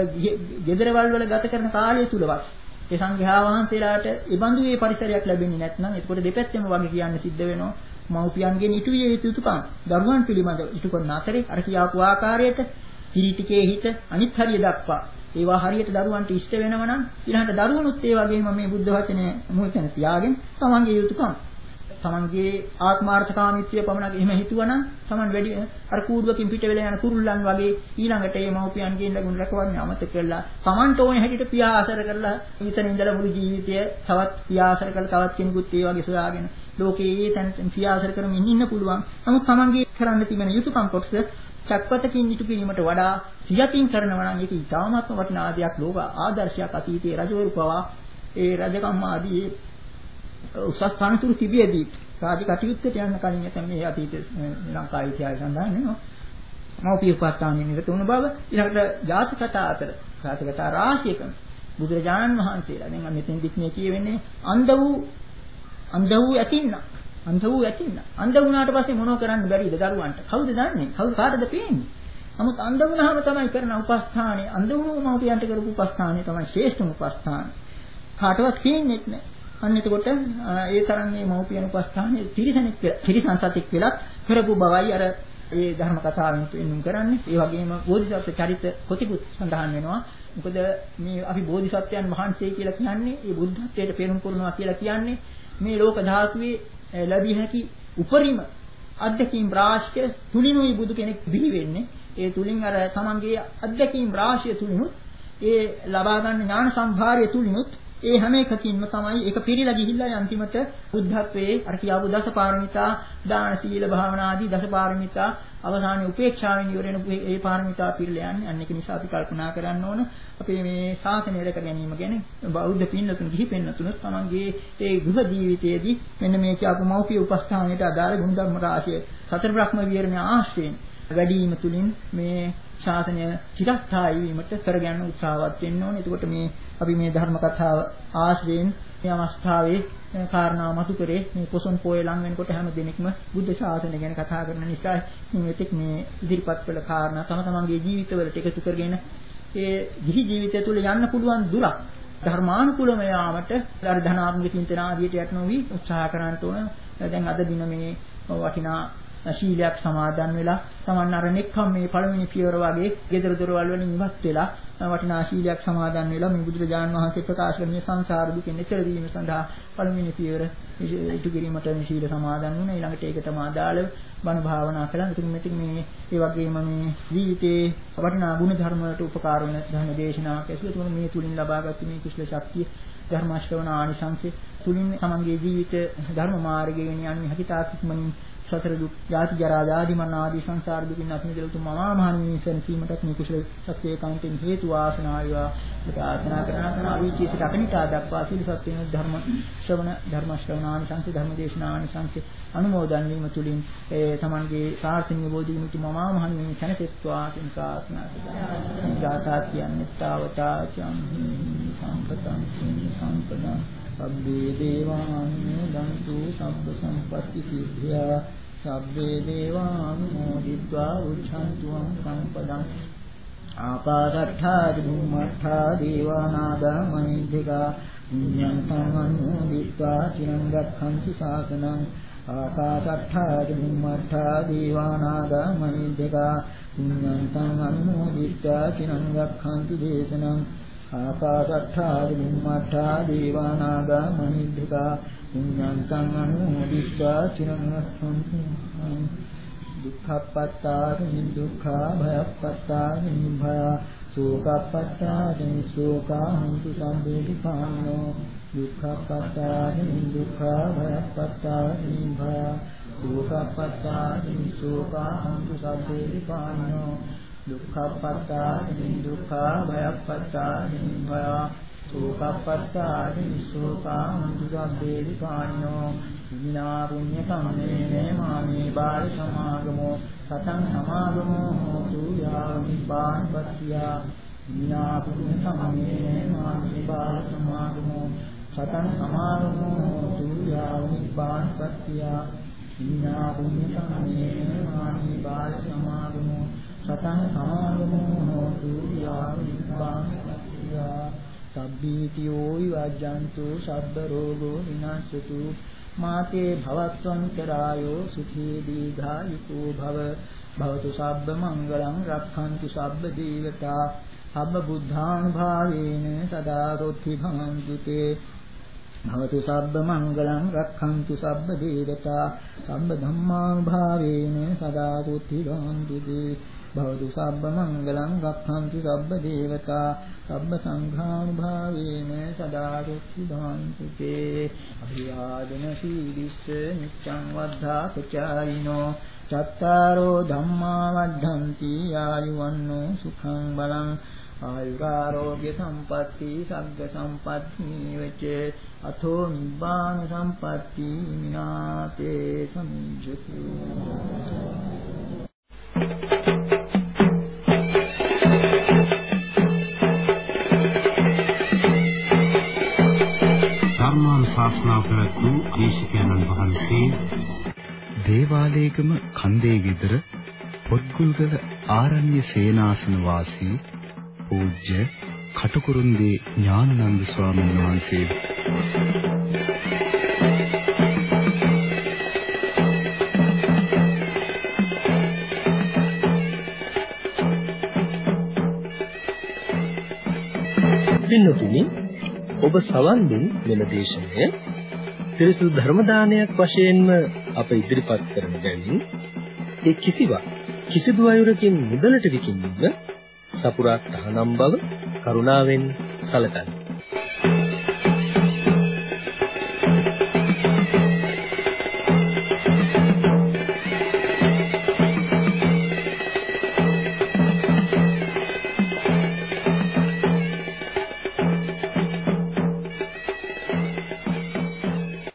ගෙදරවල් වල ගත කරන කාලය තුලවත් ඒ සංඝයා වහන්සේලාට ඒ බඳු මේ පරිසරයක් ලැබෙන්නේ නැත්නම් ඒකට දෙපැත්තෙම වගේ කියන්න සිද්ධ වෙනවා. මව්පියන්ගෙන් ඉටු විය යුතු යුතුකම් දරුවන් පිළිබඳව ඉටු කරන අතරේ අර කියාපු ආකාරයට කිරිටිකේ හිත අනිත් හරිය දක්වා ඒවා හරියට දරුවන්ට ඉෂ්ට වෙනව නම් ඊළඟට දරුවනුත් ඒ වගේම මේ බුද්ධ වචනේ මුලින්ම තියාගෙන තමන්ගේ යුතුකම් තමන්ගේ ආත්මාර්ථකාමීත්වය පමණක් එහෙම හිතුවනම් තමන් වැඩි අර කූඩුවකින් පිට වෙලා යන කුරුල්ලන් වගේ ඊළඟට මේ මව්පියන්ගෙන් ලැබුණ රැකවරණ අමතක කරලා තමන්ට ඕන හැටියට පියාසර කරලා ඉතින් ඉඳලා මුළු ජීවිතය තවත් පියාසර කරලා තවත් කෙනෙකුත් ඒ වගේ සොයාගෙන ලෝකයේ තැන් පියාසර කරමින් ඉන්න පුළුවන්. නමුත් තමන්ගේ කරන්න තිබෙන යුතුකම් කොටස චක්පතකින් ඉටු කිරීමට වඩා සියතින් කරනවා නම් ඒක ඉතාමත්ම වටිනා දෙයක්. ලෝක ආදර්ශයක් අතීතයේ රජවරු පවා ඒ රජකම් ආදී උසස් තනතුරු තිබියදී රාජ කටයුත්තට යන්න කලින් තමයි මේ අතීත ලංකාවේ ඉතිහාසය සඳහන් වෙනවා. මෞපිය උපස්ථානයේ නිරත වුණ බව ඊළඟට ජාතක කතා අතර ජාතක කතා රාශියකම බුදුරජාණන් වහන්සේලා දැන් මෙතෙන් දික් මේ කියවෙන්නේ අන්ධ වූ අන්ධ වූ ඇතින්න අන්ධ වූ ඇතින්න අන්ධ වුණාට පස්සේ මොනව කරන්න බැරිද දරුවන්ට කවුද දන්නේ කවුද කාටද පේන්නේ නමුත් අන්ධ වුණාම තමයි කරන උපස්ථානේ අන්ධ වුණු මෞපියන්ට කරපු උපස්ථානේ තමයි ශ්‍රේෂ්ඨම උපස්ථාන කාටවත් පේන්නේ නැහැ අන්න එතකොට ඒ තරම් මේ මෞපියන් උපස්ථානේ තිරිසනෙක් තිරිසන් සතෙක් වෙලත් කරපු බවයි අර ඒ ධර්ම කතාවෙන් පෙන්වුම් කරන්නේ. ඒ වගේම බෝධිසත්ව චරිත කොටිකුත් සඳහන් වෙනවා. මොකද මේ අපි බෝධිසත්වයන් වහන්සේ කියලා කියන්නේ ඒ බුද්ධත්වයට පෙරම් කරනවා කියලා කියන්නේ මේ ලෝක ධාතුවේ ලැබිය හැකි උපරිම අධ්‍යක්ීම් රාශිය තුලිනුයි බුදු කෙනෙක් බිහි වෙන්නේ. ඒ තුලින් අර තමන්ගේ අධ්‍යක්ීම් රාශිය තුලිනුත් ඒ ලබා ගන්න ඥාන සම්භාරය තුලිනුත් ඒ හැම එකකින්ම තමයි ඒක පිරීලා ගිහිල්ලා අන්තිමට බුද්ධත්වයේ අර කියාපු දසපාරමිතා දාන සීල භාවනා ආදී දසපාරමිතා අවසානයේ උපේක්ෂාවෙන් ඉවර වෙන ඒ පාරමිතා පිරීලා යන්නේ. අන්න ඒක නිසා අපි කල්පනා කරන්න ඕන අපේ මේ ශාසනය රැක ගැනීම ගැන බෞද්ධ පින්නතුන් ගිහි පින්නතුන්ස් තමන්ගේ ඒ ගෘහ ජීවිතයේදී මෙන්න මේ කියාපු මෞපිය උපස්ථානයට අදාළ ගුණධර්ම රාශිය සතර බ්‍රහ්ම විහරණය ආශ්‍රයෙන් වැඩිම තුලින් මේ ශාසනය චිරස්ථායී වීමට කරගන්න උත්සාහවත් වෙන්න ඕනේ. එතකොට මේ අපි මේ ධර්ම කතාව ආශ්‍රයෙන් මේ අවස්ථාවේ කාරණා මතු කරේ මේ පොසොන් පොය ලං වෙනකොට හැම දිනෙකම බුද්ධ ශාසනය ගැන කතා කරන නිසා මේක මේ ඉදිරිපත් කළ කාරණා තම තමන්ගේ ජීවිතවලට එකතු කරගෙන ඒ ගිහි ජීවිතය තුළ යන්න පුළුවන් දුරක් ධර්මානුකූලව යාමට අර ධනාත්මක චින්තන ආදියට යට නොවි උත්සාහ කරන්න ඕන. දැන් අද දින මේ වටිනා ශීලයක් සමාදන් වෙලා තමන් අර නෙක්ඛම් මේ පළවෙනි පියවර වගේ gedara dorwal වලින් ඉවත් වෙලා වටිනා ශීලයක් සමාදන් වෙලා මේ බුදුරජාණන් වහන්සේ ප්‍රකාශ කරන සංසාර දුකෙන් එතර වීම සඳහා පළවෙනි පියවර ඉටු කිරීමට මේ ශීල සමාදන් වුණා. ඊළඟට ඒකටම අදාළ බණ භාවනා කළා. ඉතින් මෙතන මේ ඒ වගේම මේ ජීවිතේ වටිනා ගුණ ධර්ම වලට උපකාර වෙන ධර්ම දේශනාවක් ඇසුර මේ තුලින් ලබාගත් මේ කුසල ශක්තිය ධර්ම ශ්‍රවණ ආනිසංසෙ තුලින් තමන්ගේ ජීවිත ධර්ම මාර්ගයෙන් යන්නේ හිතාත්මනින් සතර දුක් ජාති ජරා ව්‍යාධි මරණ ආදී සංසාර දුකින් අත් මිදෙල උතුම් මහා මහණෙනි සැනසීමටත් මේ කුසල ශක්තිය කාන්තෙන් හේතු වාසනා වේවා ප්‍රාර්ථනා කරන අවීචීසිත අකනිටා දක්වා සීල සත්‍යන ධර්ම ශ්‍රවණ ධර්ම ශ්‍රවණානිසංස ධර්ම දේශනානිසංස අනුමෝදන් වීම තුලින් ඒ තමන්ගේ ප්‍රාර්ථනීය බෝධිගුණ උතුම් මහා මහණෙනි සැනසෙත්වා කියන ප්‍රාර්ථනා කරනවා. ගාථා කියන්නේ තාවතා චම් සම්පතං සම්පදං සබ්බේ දේවානුමෝදන්තු සබ්බ සම්පatti සිද්ධා සබ්බේ දේවානුමෝදිत्वा උච්ඡන්තු සම්පදං ආකාශට්ඨා බුම්මට්ඨා දේවානාගා මහිද්దికා පුඤ්ඤන්තං අනුමෝදිत्वा චිරං රක්ඛන්තු ශාසනං ආකාශට්ඨා බුම්මට්ඨා දේවානාගා මහිද්దికා පුඤ්ඤන්තං අනුමෝදිत्वा චිරං රක්ඛන්තු දේශනං ආකාශට්ඨා බුම්මට්ඨා දේවානාගා මහිද්దికා පුඤ්ඤන්තං අනුමෝදිत्वा චිරං රක්ඛන්තු දුක්ඛප්පත්තානි දුක්ඛා භයප්පත්තානි භය සෝකප්පත්තානි සෝකා හොන්තු සම්බේධිපානෝ දුක්ඛප්පත්තානි දුක්ඛා භයප්පත්තානි භය සෝකප්පත්තානි සෝකා හොන්තු සම්බේධිපානෝ දුක්ඛප්පත්තානි දුක්ඛා භයප්පත්තානි භය සෝකප්පත්තානි සෝකා හොන්තු සම්බේධිපානෝ විනා පුඤ්ඤ කම්මේන මාමේ බාල සමාගමෝ සතං සමාගමෝ හෝතු යාව නිපාන පත්‍තිය විනා පුඤ්ඤ කම්මේන මාමේ බාල සමාගමෝ සතං සමාගමෝ හෝතු යාව නිපාන පත්‍තිය විනා පුඤ්ඤ කම්මේන මාමේ බාල සමාගමෝ සතං සමාගමෝ හෝතු යාව නිපාන පත්‍තිය සබ්බීතියෝ විවජ්ජන්තු සබ්බ රෝගෝ විනාශතු මාතේ භවත්වන්තරායෝ සුඛී දීඝායුකෝ භව භවතු සබ්බ මංගලං රක්ඛන්තු සබ්බ දේවතා සබ්බ බුද්ධානුභාවේන සදා රොත්ති භවන්තු තේ භවතු සබ්බ මංගලං රක්ඛන්තු සබ්බ දේවතා සබ්බ ධම්මානුභාවේන සදා රොත්ති භවන්තු තේ භවතු සබ්බ මංගලං රක්ඛන්තු සබ්බ දේවතා සබ්බ සංඝානුභාවේන සදා රොත්ති භවන්තු තේ අභිවාදන සීලිස්ස නිච්ඡං වද්ධා පචායිනෝ චත්තාරෝ ධම්මා වද්ධන්ති ආයුවන්නෝ සුඛං බලං ආයුරාෝග්‍ය සම්පatti සග්ග සම්පatti වෙච්ච අතෝ නිබ්බාන සම්පatti මිනාතේ සමිජ්ජතු
ධර්මානුශාසනාව පැවැත් වූ දේශකයන්න් වහන්සේ
දේවාලේගම කන්දේ ගෙදර පොත්ගුල්ගල ආරණ්‍ය සේනාසන වාසී පූජ්‍ය කටුකුරුන්දී ඥානানন্দ ස්වාමීන් වහන්සේ.
පින්නතුනි, ඔබ සවන් දුන් මෙම දේශනය පිරිසුදු ධර්ම දානයක් වශයෙන්ම අප ඉදිරිපත් කරන බැවින් ඒ කිසිවක් කිසිදු අයුරකින් මුදලට විකිණීම සපුරා තහනම් බව කරුණාවෙන් සැලකන්න.